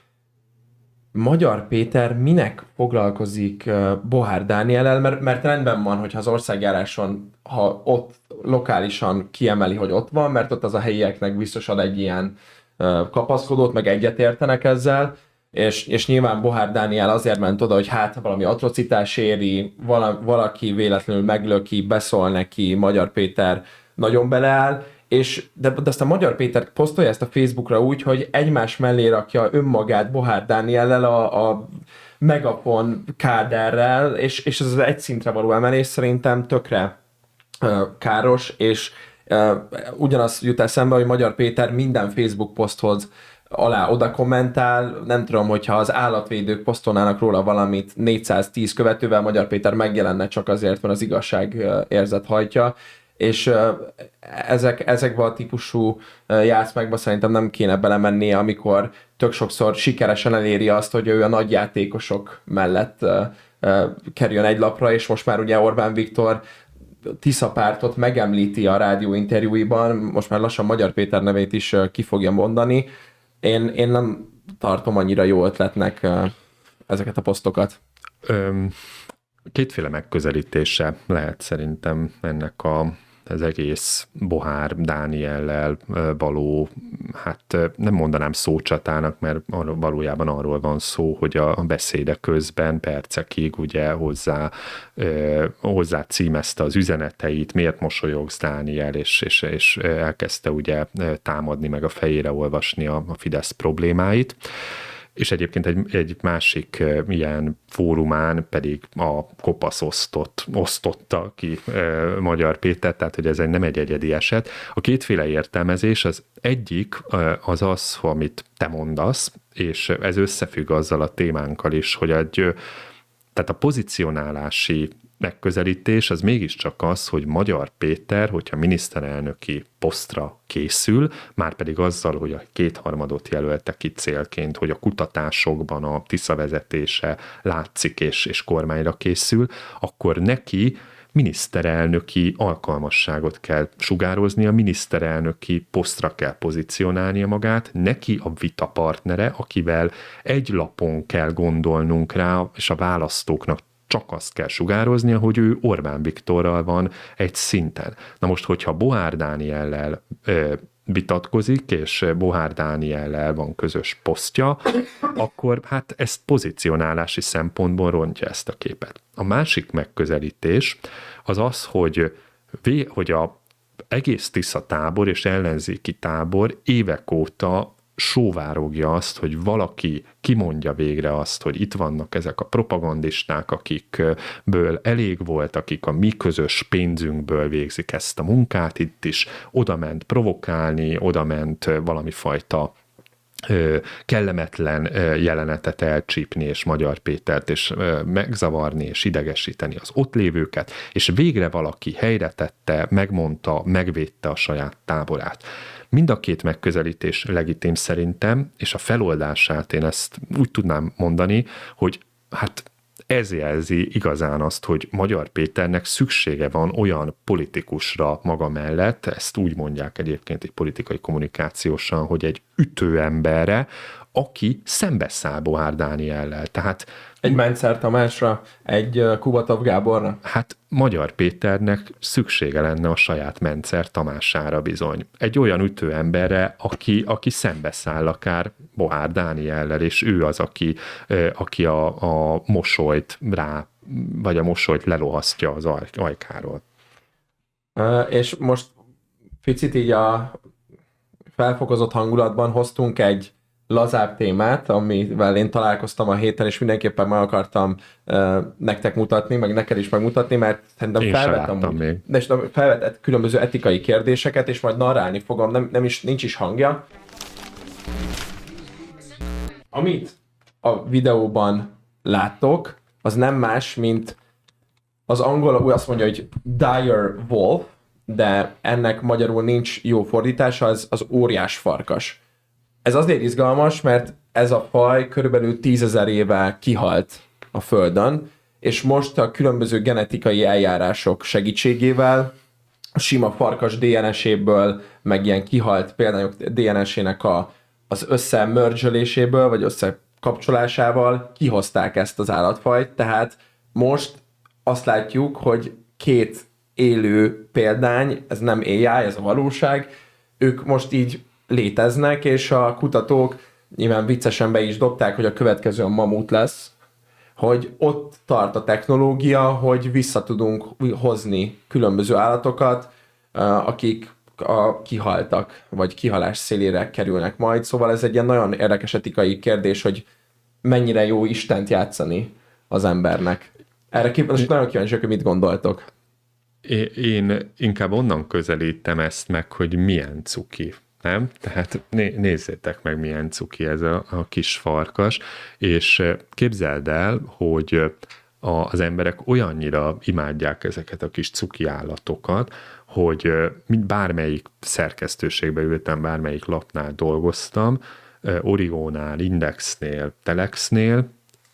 Magyar Péter minek foglalkozik Bohár Dániellel, mert rendben van, hogyha az országjáráson, ha ott lokálisan kiemeli, hogy ott van, mert ott az a helyieknek biztos ad egy ilyen kapaszkodót, meg egyetértenek ezzel, és nyilván Bohár Dániel azért ment oda, hogy hát valami atrocitás éri, valaki véletlenül meglöki, beszól neki, Magyar Péter nagyon beleáll, de aztán Magyar Péter posztolja ezt a Facebookra úgy, hogy egymás mellé rakja önmagát Bohár Dániellel, a Megafon káderrel, és ez az egy szintre való emelés szerintem tökre káros, és ugyanaz jut eszembe, hogy Magyar Péter minden Facebook poszthoz alá oda kommentál, nem tudom, hogyha az állatvédők posztolnának róla valamit 410 követővel, Magyar Péter megjelenne csak azért, mert az igazság érzet hajtja, és ezekbe a típusú játszmákba szerintem nem kéne belemennie, amikor tök sokszor sikeresen eléri azt, hogy ő a nagy játékosok mellett kerüljön egy lapra, és most már ugye Orbán Viktor Tisza pártot megemlíti a rádióinterjúiban, most már lassan Magyar Péter nevét is ki fogja mondani. Én nem tartom annyira jó ötletnek ezeket a posztokat. Kétféle megközelítése lehet szerintem ennek az egész Bohár Dániellel való, hát nem mondanám szócsatának, mert valójában arról van szó, hogy a beszéde közben percekig ugye hozzá címezte az üzeneteit, miért mosolyogsz Dániel, és elkezdte ugye támadni, meg a fejére olvasni a Fidesz problémáit. És egyébként egy másik ilyen fórumán pedig a Kopasz osztotta ki Magyar Péter, tehát hogy ez nem egy egyedi eset. A kétféle értelmezés, az egyik az, amit te mondasz, és ez összefügg azzal a témánkkal is, hogy tehát a pozicionálási megközelítés az mégiscsak az, hogy Magyar Péter, hogyha miniszterelnöki posztra készül, már pedig azzal, hogy a 2/3 jelölte ki célként, hogy a kutatásokban a Tisza vezetése látszik és kormányra készül, akkor neki miniszterelnöki alkalmasságot kell sugározni, a miniszterelnöki posztra kell pozícionálnia magát, neki a vitapartnere, akivel egy lapon kell gondolnunk rá, és a választóknak csak azt kell sugároznia, hogy ő Orbán Viktorral van egy szinten. Na most, hogyha Bohár Dániellel vitatkozik, és Bohár Dániellel van közös posztja, akkor hát ezt pozicionálási szempontból rontja ezt a képet. A másik megközelítés az, hogy a egész Tisza tábor és ellenzéki tábor évek óta sóvárogja azt, hogy valaki kimondja végre azt, hogy itt vannak ezek a propagandisták, akikből elég volt, akik a mi közös pénzünkből végzik ezt a munkát, itt is odament provokálni, odament valami fajta kellemetlen jelenetet elcsípni, és Magyar Pétert és megzavarni, és idegesíteni az ott lévőket, és végre valaki helyre tette, megmondta, megvédte a saját táborát. Mind a két megközelítés legitim szerintem, és a feloldását én ezt úgy tudnám mondani, hogy hát ez jelzi igazán azt, hogy Magyar Péternek szüksége van olyan politikusra maga mellett, ezt úgy mondják egyébként egy politikai kommunikációsan, hogy egy ütőemberre, aki szembeszáll Bohár Dániellel. Tehát egy Mencer Tamásra, egy Kubatov Gáborra. Hát Magyar Péternek szüksége lenne a saját Mencer Tamására bizony. Egy olyan ütőemberre, aki szembeszáll akár Bohár Dániellel, és ő az, aki a mosolyt rá, vagy a mosolyt lelohasztja az ajkáról. És most picit így a felfokozott hangulatban hoztunk egy lazább témát, amivel én találkoztam a héten, és mindenképpen meg akartam nektek mutatni, meg neked is megmutatni, mert szerintem felvetett különböző etikai kérdéseket, és majd narrálni fogom, nincs is hangja. Amit a videóban láttok, az nem más, mint az angol azt mondja, hogy dire wolf, de ennek magyarul nincs jó fordítása, az óriás farkas. Ez azért izgalmas, mert ez a faj körülbelül 10 000 éve kihalt a Földön, és most a különböző genetikai eljárások segítségével, a sima farkas DNS-éből, meg ilyen kihalt példányok DNS-ének az összemörzsöléséből, vagy összekapcsolásával kihozták ezt az állatfajt, tehát most azt látjuk, hogy 2 élő példány, ez nem AI, ez a valóság, ők most így léteznek, és a kutatók nyilván viccesen be is dobták, hogy a következő a mamut lesz, hogy ott tart a technológia, hogy vissza tudunk hozni különböző állatokat, akik kihaltak, vagy kihalás szélére kerülnek majd. Szóval ez egy ilyen nagyon érdekes etikai kérdés, hogy mennyire jó Istent játszani az embernek. Erre most nagyon kíváncsiak, hogy mit gondoltok. Én inkább onnan közelítem ezt meg, hogy milyen cuki. Nem? Tehát nézzétek meg, milyen cuki ez a kis farkas, és képzeld el, hogy az emberek olyannyira imádják ezeket a kis cuki állatokat, hogy bármelyik szerkesztőségbe ültem, bármelyik lapnál dolgoztam, Origónál, Indexnél, Telexnél,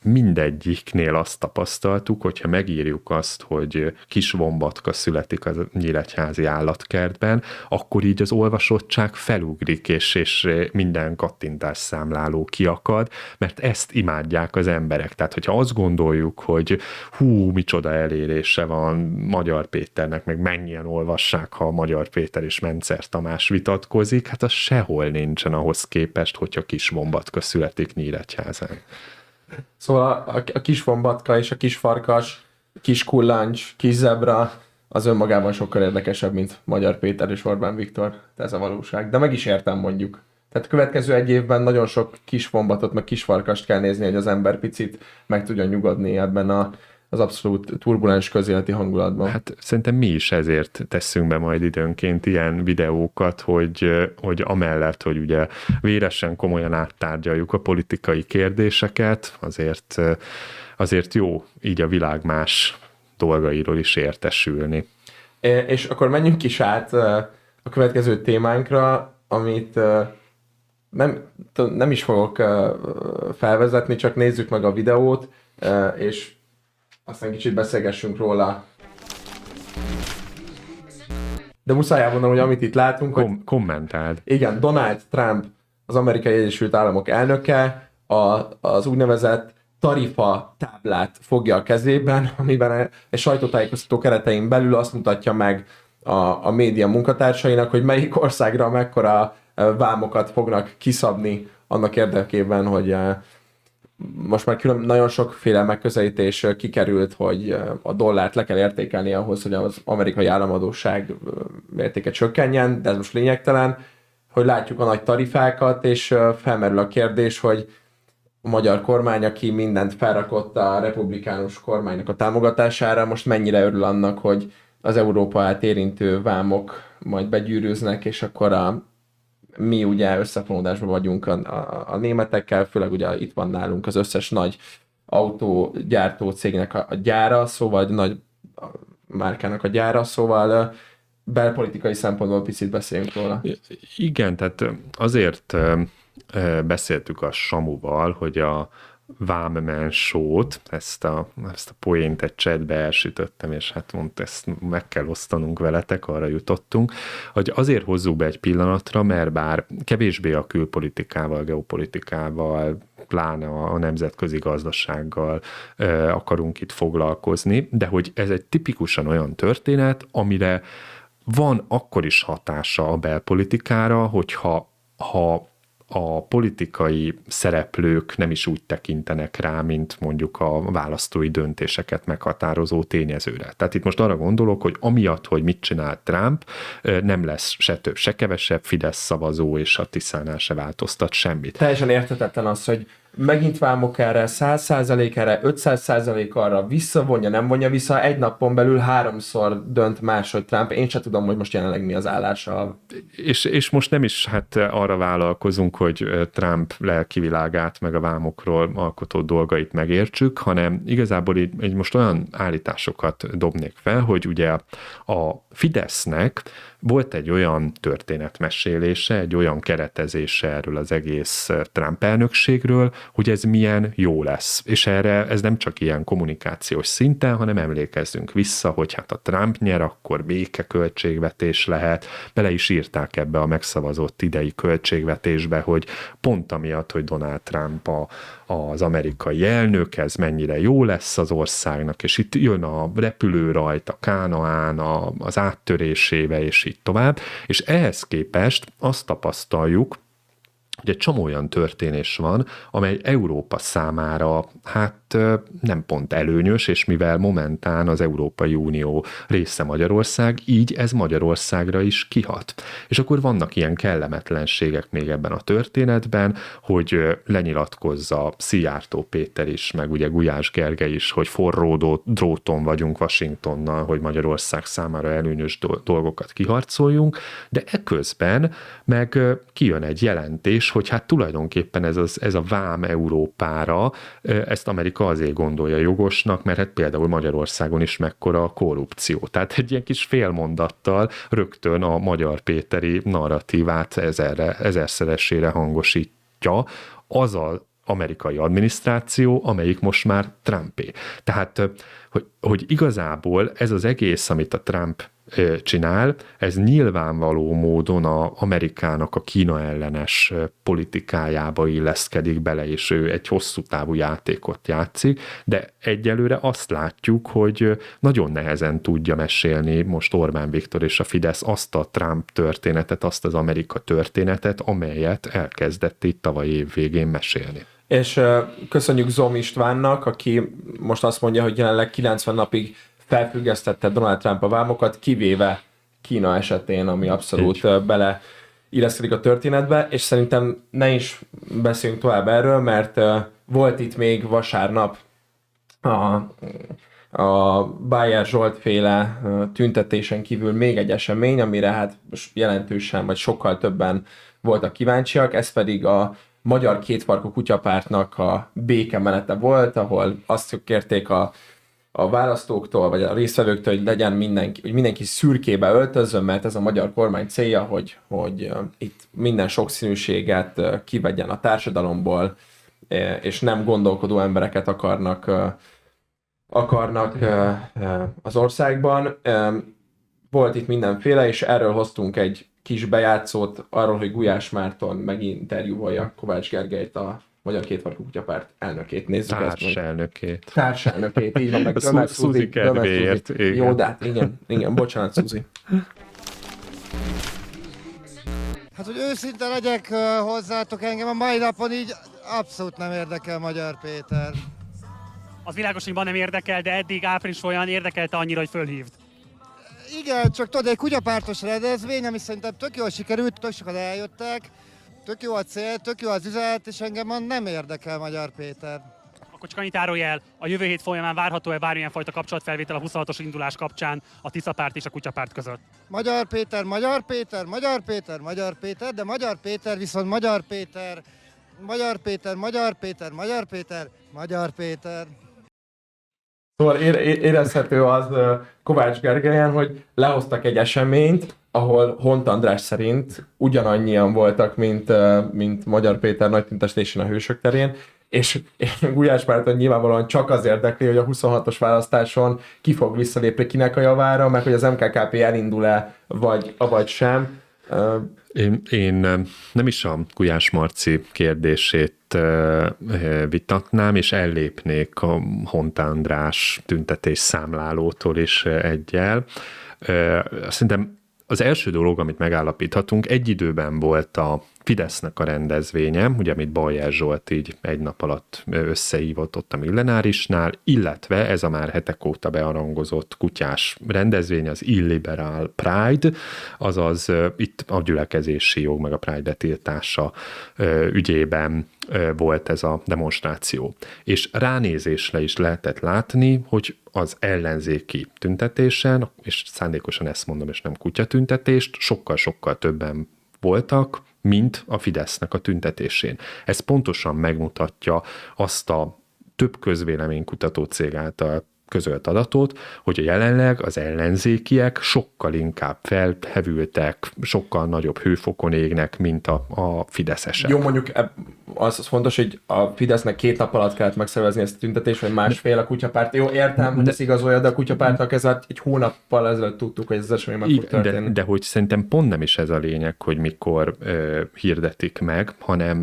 mindegyiknél azt tapasztaltuk, hogyha megírjuk azt, hogy kis vombatka születik a nyíregyházi állatkertben, akkor így az olvasottság felugrik, és minden kattintásszámláló kiakad, mert ezt imádják az emberek. Tehát, hogyha azt gondoljuk, hogy micsoda elérése van Magyar Péternek, meg mennyien olvassák, ha Magyar Péter és Mencer Tamás vitatkozik, hát az sehol nincsen ahhoz képest, hogyha kis vombatka születik Nyíregyházán. Szóval a kis vombatka és a kis farkas, kis kullancs, kis zebra az önmagában sokkal érdekesebb, mint Magyar Péter és Orbán Viktor. Ez a valóság. De meg is értem, mondjuk. Tehát a következő egy évben nagyon sok kis vombatot, meg kis farkast kell nézni, hogy az ember picit meg tudjon nyugodni ebben az abszolút turbulens közéleti hangulatban. Hát szerintem mi is ezért teszünk be majd időnként ilyen videókat, hogy amellett, hogy ugye véresen komolyan áttárgyaljuk a politikai kérdéseket, azért jó így a világ más dolgairól is értesülni. És akkor menjünk is át a következő témánkra, amit nem is fogok felvezetni, csak nézzük meg a videót, és aztán kicsit beszélgessünk róla. De muszáj elmondanom, hogy amit itt látunk, hogy... Kommentáld. Igen, Donald Trump, az Amerikai Egyesült Államok elnöke, az úgynevezett tarifa táblát fogja a kezében, amiben egy sajtótájékoztató keretein belül azt mutatja meg a média munkatársainak, hogy melyik országra mekkora vámokat fognak kiszabni annak érdekében, hogy most már nagyon sokféle megközelítés kikerült, hogy a dollárt le kell értékelni ahhoz, hogy az amerikai államadósság mértéke csökkenjen, de ez most lényegtelen, hogy látjuk a nagy tarifákat, és felmerül a kérdés, hogy a magyar kormány, aki mindent felrakott a republikánus kormánynak a támogatására, most mennyire örül annak, hogy az Európát érintő vámok majd begyűrűznek, és akkor mi ugye összefonódásban vagyunk a németekkel, főleg ugye itt van nálunk az összes nagy autógyártó cégnek a gyára, szóval nagy márkának a gyára, szóval belpolitikai szempontból picit beszéljünk róla. Igen, tehát azért beszéltük a Samuval, hogy a vámmensót, ezt a poént egy chatbe elsütöttem, és hát mondta, ezt meg kell osztanunk veletek, arra jutottunk, hogy azért hozzuk be egy pillanatra, mert bár kevésbé a külpolitikával, geopolitikával, pláne a nemzetközi gazdasággal akarunk itt foglalkozni, de hogy ez egy tipikusan olyan történet, amire van akkor is hatása a belpolitikára, hogyha a politikai szereplők nem is úgy tekintenek rá, mint mondjuk a választói döntéseket meghatározó tényezőre. Tehát itt most arra gondolok, hogy amiatt, hogy mit csinál Trump, nem lesz se több, se kevesebb Fidesz szavazó, és a Tiszánál se változtat semmit. Teljesen érthetetlen az, hogy megint vámok erre, 100% erre, 500% arra, visszavonja, nem vonja vissza, egy napon belül 3-szor dönt máshogy Trump. Én sem tudom, hogy most jelenleg mi az állása. És most nem is hát arra vállalkozunk, hogy Trump lelkivilágát meg a vámokról alkotott dolgait megértsük, hanem igazából így most olyan állításokat dobnék fel, hogy ugye a Fidesznek volt egy olyan történetmesélése, egy olyan keretezése erről az egész Trump elnökségről, hogy ez milyen jó lesz. És erre ez nem csak ilyen kommunikációs szinten, hanem emlékezzünk vissza, hogy hát a Trump nyer, akkor békeköltségvetés lehet. Bele is írták ebbe a megszavazott idei költségvetésbe, hogy pont amiatt, hogy Donald Trump az amerikai elnök, ez mennyire jó lesz az országnak, és itt jön a repülőrajt, a Kánaán, az áttörésébe, és így tovább. És ehhez képest azt tapasztaljuk, hogy egy csomó olyan történés van, amely Európa számára hát nem pont előnyös, és mivel momentán az Európai Unió része Magyarország, így ez Magyarországra is kihat. És akkor vannak ilyen kellemetlenségek még ebben a történetben, hogy lenyilatkozza Szijjártó Péter is, meg ugye Gulyás Gergely is, hogy forró dróton vagyunk Washingtonnal, hogy Magyarország számára előnyös dolgokat kiharcoljunk, de eközben meg kijön egy jelentés, hogy hát tulajdonképpen ez a vám Európára, ezt Amerika azért gondolja jogosnak, mert hát például Magyarországon is mekkora a korrupció. Tehát egy ilyen kis félmondattal rögtön a Magyar Péteri narratívát ezerszeresére hangosítja, azzal amerikai adminisztráció, amelyik most már Trumpé. Tehát, hogy igazából ez az egész, amit a Trump csinál, ez nyilvánvaló módon a Amerikának a Kína ellenes politikájába illeszkedik bele, és ő egy hosszú távú játékot játszik, de egyelőre azt látjuk, hogy nagyon nehezen tudja mesélni most Orbán Viktor és a Fidesz azt a Trump történetet, azt az Amerika történetet, amelyet elkezdett itt tavaly év végén mesélni. És köszönjük Zom Istvánnak, aki most azt mondja, hogy jelenleg 90 napig felfüggesztette Donald Trump a vámokat, kivéve Kína esetén, ami abszolút bele illeszkedik a történetbe, és szerintem ne is beszéljünk tovább erről, mert volt itt még vasárnap a Bayer Zsolt féle tüntetésen kívül még egy esemény, amire hát jelentősen, vagy sokkal többen voltak kíváncsiak, ez pedig a Magyar Kétfarkú Kutyapártnak a békemenete volt, ahol azt kérték a választóktól, vagy a résztvevőktől, hogy legyen mindenki szürkébe öltözön, mert ez a magyar kormány célja, hogy itt minden sokszínűséget kivegyen a társadalomból, és nem gondolkodó embereket akarnak az országban. Volt itt mindenféle, és erről hoztunk egy kis bejátszót arról, hogy Gulyás Márton meginterjúolja Kovács Gergelyt, a Magyar Kétfarkú Kutyapárt elnökét. Nézzük Társelnökét. Társelnökét, így van, meg Dömer Szuzi kedvéért. Jó, de hát igen, bocsánat, Szuzi. Hát, hogy őszinte legyek hozzátok, engem a mai napon így abszolút nem érdekel Magyar Péter. Az világos, hogy ma nem érdekel, de eddig április folyamán érdekelte annyira, hogy fölhívd. Igen, csak tudod, egy kutyapártos rendezvény, ami szerintem tök jól sikerült, tök sokan eljöttek, tök jó a cél, tök jó az üzenet, és engem nem érdekel Magyar Péter. Akkor csak annyit árulj el, a jövő hét folyamán várható-e bármilyen fajta kapcsolatfelvétel a 26-os indulás kapcsán a Tiszapárt és a Kutyapárt között? Magyar Péter, Magyar Péter, Magyar Péter, Magyar Péter, de Magyar Péter viszont Magyar Péter, Magyar Péter, Magyar Péter, Magyar Péter, Magyar Péter. Szóval érezhető az Kovács Gergelyen, hogy lehoztak egy eseményt, ahol Hont András szerint ugyanannyian voltak, mint Magyar Péter nagy tüntetésén a Hősök terén, és Gulyás Márton nyilvánvalóan csak az érdekli, hogy a 26-os választáson ki fog visszalépni kinek a javára, meg hogy az MKKP elindul-e, vagy sem. Én nem is a Gulyás Marci kérdését vitatnám, és ellépnék a Hont András tüntetés számlálótól is egyel. Szerintem az első dolog, amit megállapíthatunk, egy időben volt a Fidesznek a rendezvénye, ugye, amit Bayer Zsolt így egy nap alatt összehívott ott a Millenárisnál, illetve ez a már hetek óta bearangozott kutyás rendezvény, az Illiberal Pride, azaz itt a gyülekezési jog meg a Pride betiltása ügyében volt ez a demonstráció. És ránézésre is lehetett látni, hogy az ellenzéki tüntetésen, és szándékosan ezt mondom, és nem kutyatüntetést, sokkal-sokkal többen voltak, mint a Fidesznek a tüntetésén. Ez pontosan megmutatja azt a több közvéleménykutató cég által közölt adatot, hogy jelenleg az ellenzékiek sokkal inkább felhevültek, sokkal nagyobb hőfokon égnek, mint a fideszesek. Jó, mondjuk az fontos, hogy a Fidesznek 2 nap alatt kellett megszervezni ezt a tüntetést, vagy másfél a Kutyapárt. Jó, értem, hogy ezt igazolja, de a Kutyapártnak ez egy hónappal ezelőtt tudtuk, hogy ez az esemény meg fog történni. De hogy szerintem pont nem is ez a lényeg, hogy mikor hirdetik meg,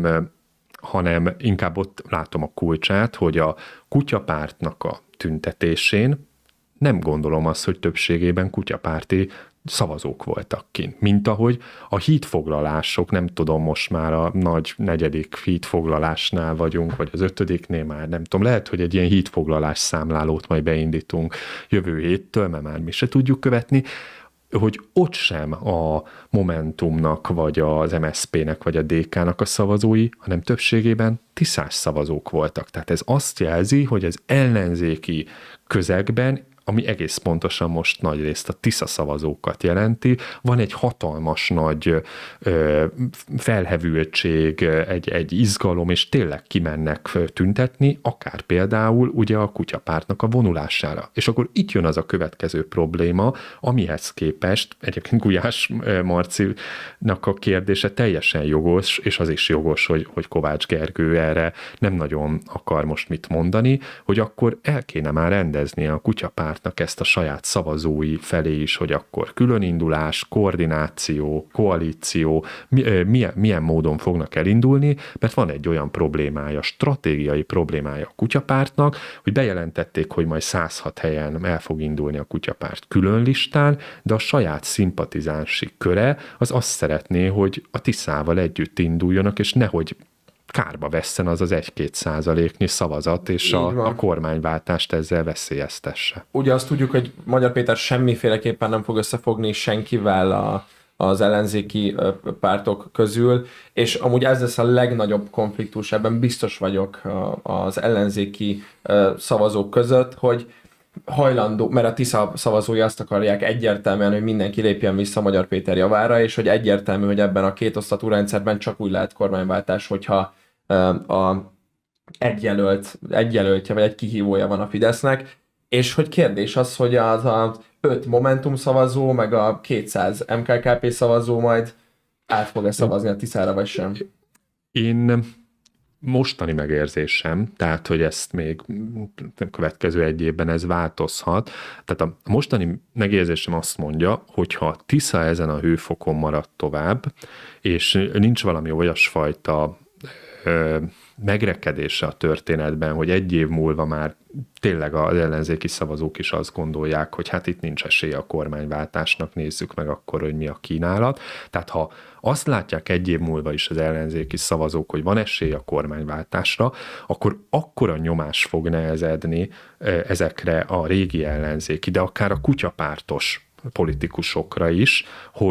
hanem inkább ott látom a kulcsát, hogy a Kutyapártnak a tüntetésén nem gondolom azt, hogy többségében kutyapárti szavazók voltak kint. Mint ahogy a hídfoglalások, nem tudom, most már a nagy 4. hídfoglalásnál vagyunk, vagy az 5. már nem tudom, lehet, hogy egy ilyen hídfoglalás számlálót majd beindítunk jövő héttől, mert már mi se tudjuk követni, hogy ott sem a Momentumnak, vagy az MSZP-nek, vagy a DK-nak a szavazói, hanem többségében tiszás szavazók voltak. Tehát ez azt jelzi, hogy az ellenzéki közegben ami egész pontosan most nagyrészt a Tisza szavazókat jelenti. Van egy hatalmas nagy felhevültség, egy izgalom, és tényleg kimennek tüntetni, akár például ugye a kutyapártnak a vonulására. És akkor itt jön az a következő probléma, amihez képest egyébként Gulyás Marcinak a kérdése teljesen jogos, és az is jogos, hogy Kovács Gergő erre nem nagyon akar most mit mondani, hogy akkor el kéne már rendeznie a kutyapártnak ezt a saját szavazói felé is, hogy akkor különindulás, koordináció, koalíció, milyen módon fognak elindulni, mert van egy olyan problémája, stratégiai problémája a kutyapártnak, hogy bejelentették, hogy majd 106 helyen el fog indulni a kutyapárt külön listán, de a saját szimpatizánsi köre az azt szeretné, hogy a Tiszával együtt induljonak, és nehogy kárba vesszen az 1-2% szavazat, és a kormányváltást ezzel veszélyeztesse. Ugye azt tudjuk, hogy Magyar Péter semmiféleképpen nem fog összefogni senkivel az ellenzéki pártok közül, és amúgy ez lesz a legnagyobb konfliktus, ebben biztos vagyok az ellenzéki szavazók között, hogy hajlandó, mert a Tisza szavazói azt akarják egyértelműen, hogy mindenki lépjen vissza Magyar Péter javára, és hogy egyértelmű, hogy ebben a kétosztatú rendszerben csak úgy lehet kormányváltás, hogyha egy jelöltje vagy egy kihívója van a Fidesznek, és hogy kérdés az, hogy az 5 Momentum szavazó, meg a 200 MKKP szavazó majd át fog-e szavazni a Tiszára, vagy sem? Én mostani megérzésem, tehát, hogy ezt még a következő egy évben ez változhat. Tehát a mostani megérzésem azt mondja, hogy ha Tisza ezen a hőfokon marad tovább, és nincs valami olyasfajta megrekedése a történetben, hogy egy év múlva már tényleg az ellenzéki szavazók is azt gondolják, hogy hát itt nincs esélye a kormányváltásnak, nézzük meg akkor, hogy mi a kínálat. Tehát ha azt látják egy év múlva is az ellenzéki szavazók, hogy van esély a kormányváltásra, akkor akkora nyomás fog nehezedni ezekre a régi ellenzéki, de akár a kutyapártos politikusokra is,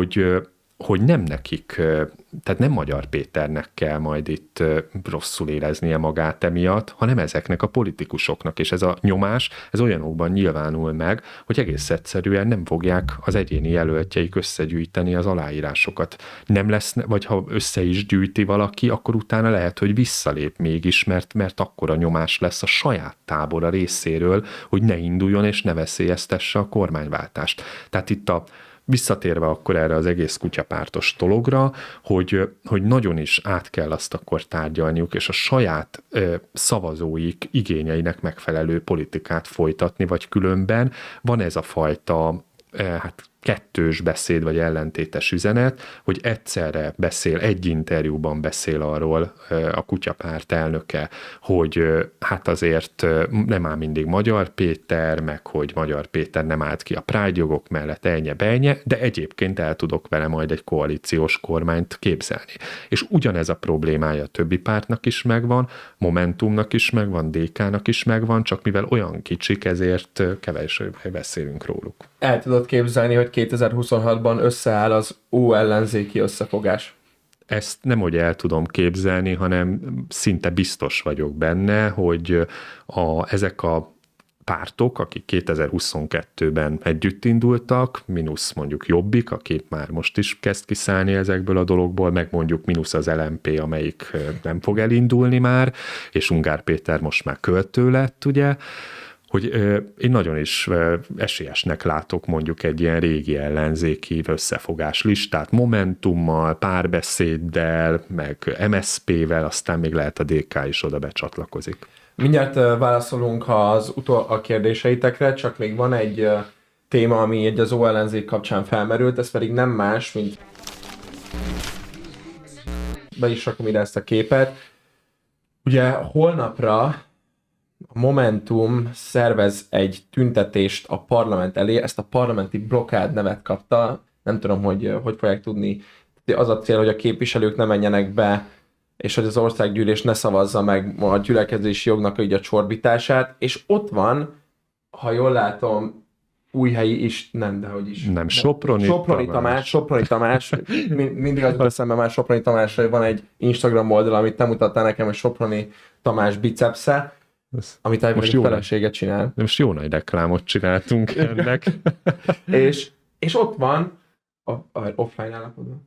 hogy nem nekik, tehát nem Magyar Péternek kell majd itt rosszul éreznie magát emiatt, hanem ezeknek a politikusoknak, és ez a nyomás, ez olyanokban nyilvánul meg, hogy egész egyszerűen nem fogják az egyéni jelöltjeik összegyűjteni az aláírásokat. Nem lesz, vagy ha össze is gyűjti valaki, akkor utána lehet, hogy visszalép mégis, mert akkora nyomás lesz a saját tábora részéről, hogy ne induljon és ne veszélyeztesse a kormányváltást. Tehát itt visszatérve akkor erre az egész kutyapártos dologra, hogy nagyon is át kell azt akkor tárgyalniuk, és a saját szavazóik igényeinek megfelelő politikát folytatni, vagy különben van ez a fajta kettős beszéd, vagy ellentétes üzenet, hogy egyszerre beszél, egy interjúban beszél arról a kutyapárt elnöke, hogy hát azért nem áll mindig Magyar Péter, meg hogy Magyar Péter nem állt ki a Pride jogok mellett, elnye-belnye, de egyébként el tudok vele majd egy koalíciós kormányt képzelni. És ugyanez a problémája a többi pártnak is megvan, Momentumnak is megvan, DK-nak is megvan, csak mivel olyan kicsik, ezért kevésbé beszélünk róluk. El tudod képzelni, hogy 2026-ban összeáll az ellenzéki összefogás? Ezt nem, hogy el tudom képzelni, hanem szinte biztos vagyok benne, hogy ezek a pártok, akik 2022-ben együtt indultak, mínusz mondjuk Jobbik, aki már most is kezd kiszállni ezekből a dologból, meg mondjuk mínusz az LMP, amelyik nem fog elindulni már, és Ungár Péter most már költő lett, ugye, hogy én nagyon is esélyesnek látok mondjuk egy ilyen régi ellenzéki összefogás listát, Momentummal, Párbeszéddel, meg MSZP-vel, aztán még lehet a DK is oda becsatlakozik. Mindjárt válaszolunk a kérdéseitekre, csak még van egy téma, ami egy az ellenzék kapcsán felmerült, ez pedig nem más, mint... Be is rakom ide ezt a képet. Ugye holnapra a Momentum szervez egy tüntetést a parlament elé, ezt a parlamenti blokkád nevet kapta, nem tudom, hogy fogják tudni. Az a cél, hogy a képviselők ne menjenek be, és hogy az országgyűlés ne szavazza meg a gyülekezési jognak így a csorbítását, és ott van, ha jól látom, Újhelyi is, Nem, Soproni Tamás, mindig az eszembe már Soproni Tamásra, van egy Instagram oldal, amit te mutattál nekem, hogy Soproni Tamás bicepsze. amit elvileg a feleséget csinál. Most jó nagy reklámot csináltunk ennek. és ott van a offline állapotban.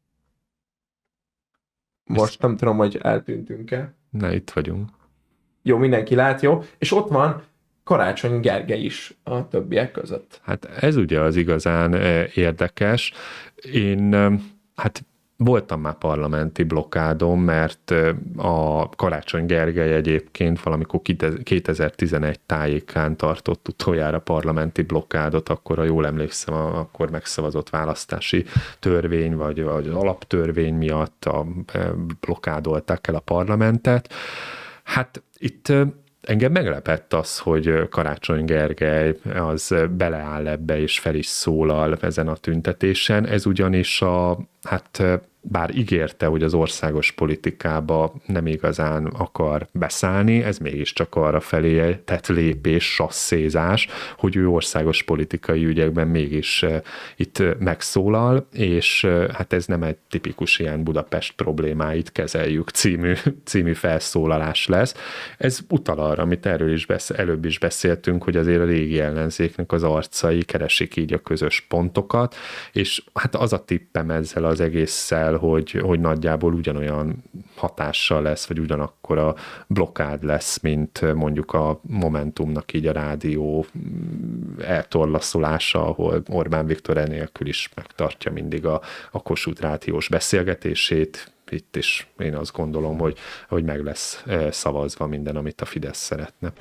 Most nem tudom, hogy eltűntünk-e. Na, itt vagyunk. Jó, mindenki lát, jó. És ott van Karácsony Gergely is a többiek között. Hát ez ugye az igazán érdekes. Én hát voltam már parlamenti blokkádon, mert a Karácsony Gergely egyébként valamikor 2011 tájékán tartott utoljára parlamenti blokkádot, akkor, ha jól emlékszem, akkor megszavazott választási törvény, vagy az alaptörvény miatt blokkádolták el a parlamentet. Hát itt engem meglepett az, hogy Karácsony Gergely az beleáll ebbe és fel is szólal ezen a tüntetésen. Ez ugyanis bár ígérte, hogy az országos politikába nem igazán akar beszállni, ez mégiscsak arra felé tett lépés, sasszézás, hogy ő országos politikai ügyekben mégis itt megszólal, és hát ez nem egy tipikus ilyen Budapest problémáit kezeljük című felszólalás lesz. Ez utal arra, amit erről is előbb is beszéltünk, hogy azért a régi ellenzéknek az arcai keresik így a közös pontokat, és hát az a tippem ezzel az egésszel, hogy nagyjából ugyanolyan hatással lesz, vagy ugyanakkor a blokkád lesz, mint mondjuk a Momentumnak így a rádió eltorlaszolása, ahol Orbán Viktor enélkül is megtartja mindig a Kossuth rádiós beszélgetését. Itt is én azt gondolom, hogy meg lesz szavazva minden, amit a Fidesz szeretne.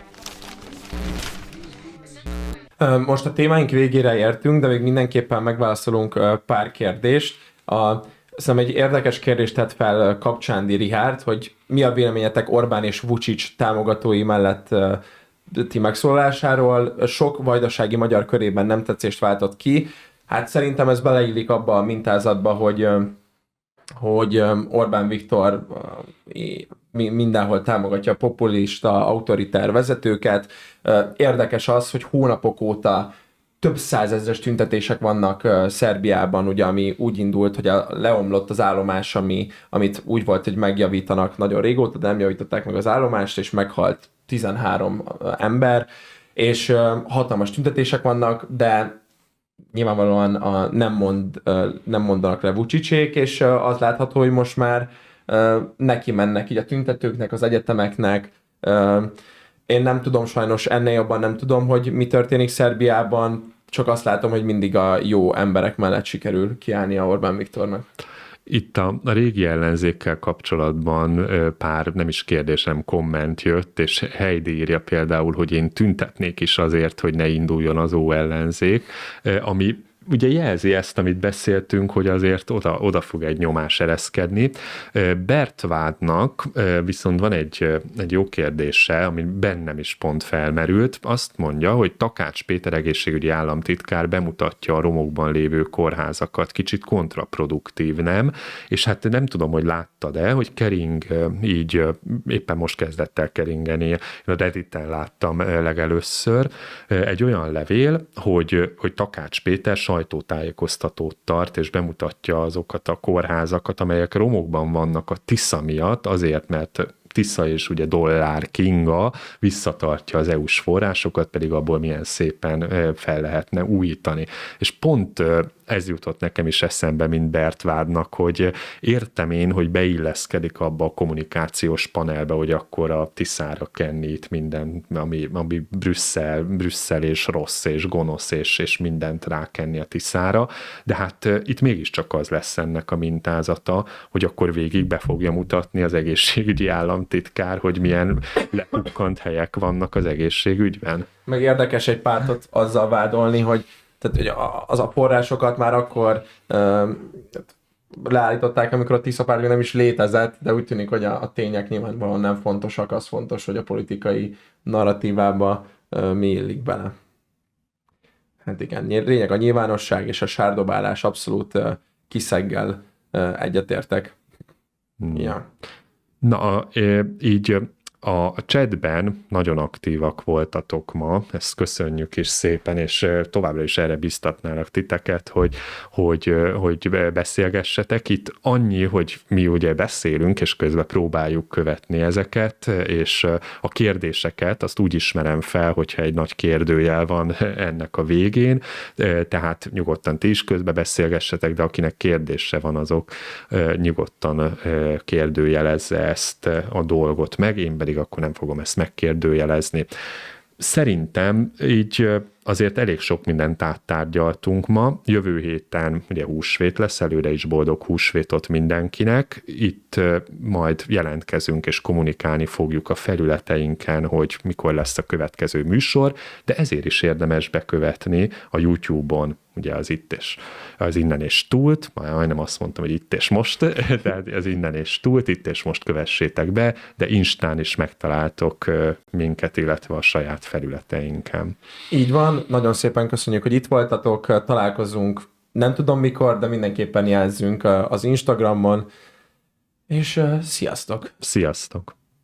Most a témáink végére értünk, de még mindenképpen megválaszolunk pár kérdést. Szerintem egy érdekes kérdést tett fel Kapcsándi Richárd, hogy mi a véleményetek Orbán és Vučić támogatói mellett ti megszólalásáról. Sok vajdasági magyar körében nem tetszést váltott ki. Hát szerintem ez beleillik abba a mintázatba, hogy Orbán Viktor mindenhol támogatja a populista, autoritár vezetőket. Érdekes az, hogy hónapok óta több százezres tüntetések vannak Szerbiában, ugye, ami úgy indult, hogy leomlott az állomás, amit úgy volt, hogy megjavítanak nagyon régóta, de nem javították meg az állomást, és meghalt 13 ember, és hatalmas tüntetések vannak, de nyilvánvalóan nem mondanak le Vučićék, és az látható, hogy most már neki mennek így a tüntetőknek, az egyetemeknek. Én nem tudom, sajnos ennél jobban nem tudom, hogy mi történik Szerbiában, csak azt látom, hogy mindig a jó emberek mellett sikerül kiállnia Orbán Viktornak. Itt a régi ellenzékkel kapcsolatban pár nem is kérdés, hanem komment jött, és Heidi írja például, hogy én tüntetnék is azért, hogy ne induljon az ellenzék, ami ugye jelzi ezt, amit beszéltünk, hogy azért oda fog egy nyomás ereszkedni. Bertvádnak viszont van egy jó kérdése, ami bennem is pont felmerült. Azt mondja, hogy Takács Péter egészségügyi államtitkár bemutatja a romokban lévő kórházakat. Kicsit kontraproduktív, nem? És hát nem tudom, hogy láttad-e, hogy kering így éppen most kezdett el keringeni, én a Redditen láttam legelőször, egy olyan levél, hogy Takács Péter sajtótájékoztatót tart, és bemutatja azokat a kórházakat, amelyek romokban vannak a Tisza miatt, azért, mert Tisza és ugye dollár kinga visszatartja az EU-s forrásokat, pedig abból milyen szépen fel lehetne újítani. És pont ez jutott nekem is eszembe, mint Bertvádnak, hogy értem én, hogy beilleszkedik abba a kommunikációs panelbe, hogy akkor a Tiszára kenni itt minden, ami Brüsszel és rossz és gonosz és mindent rákenni a Tiszára, de hát itt mégiscsak az lesz ennek a mintázata, hogy akkor végig be fogja mutatni az egészségügyi államtitkár, hogy milyen lepukkant helyek vannak az egészségügyben. Meg érdekes egy pártot azzal vádolni, hogy az a forrásokat már akkor leállították, amikor a Tisza párt nem is létezett, de úgy tűnik, hogy a tények nyilvánvalóan nem fontosak, az fontos, hogy a politikai narratívába mi illik bele. Hát igen, lényeg a nyilvánosság és a sárdobálás, abszolút Kiszeggel egyetértek. Ja. Na, így A chatben nagyon aktívak voltatok ma, ezt köszönjük is szépen, és továbbra is erre biztatnálak titeket, hogy beszélgessetek. Itt annyi, hogy mi ugye beszélünk, és közben próbáljuk követni ezeket, és a kérdéseket azt úgy ismerem fel, hogyha egy nagy kérdőjel van ennek a végén, tehát nyugodtan ti is közben beszélgessetek, de akinek kérdése van, azok nyugodtan kérdőjelezze ezt a dolgot meg, én pedig akkor nem fogom ezt megkérdőjelezni. Szerintem így azért elég sok mindent áttárgyaltunk ma. Jövő héten ugye húsvét lesz, előre is boldog húsvétot mindenkinek. Itt majd jelentkezünk és kommunikálni fogjuk a felületeinken, hogy mikor lesz a következő műsor, de ezért is érdemes bekövetni a YouTube-on, ugye az innen és túlt, majdnem azt mondtam, hogy itt és most, de az innen és túlt, itt és most kövessétek be, de Instán is megtaláltok minket, illetve a saját felületeinken. Így van, nagyon szépen köszönjük, hogy itt voltatok, találkozunk, nem tudom mikor, de mindenképpen jelzzünk az Instagramon, és sziasztok! Sziasztok!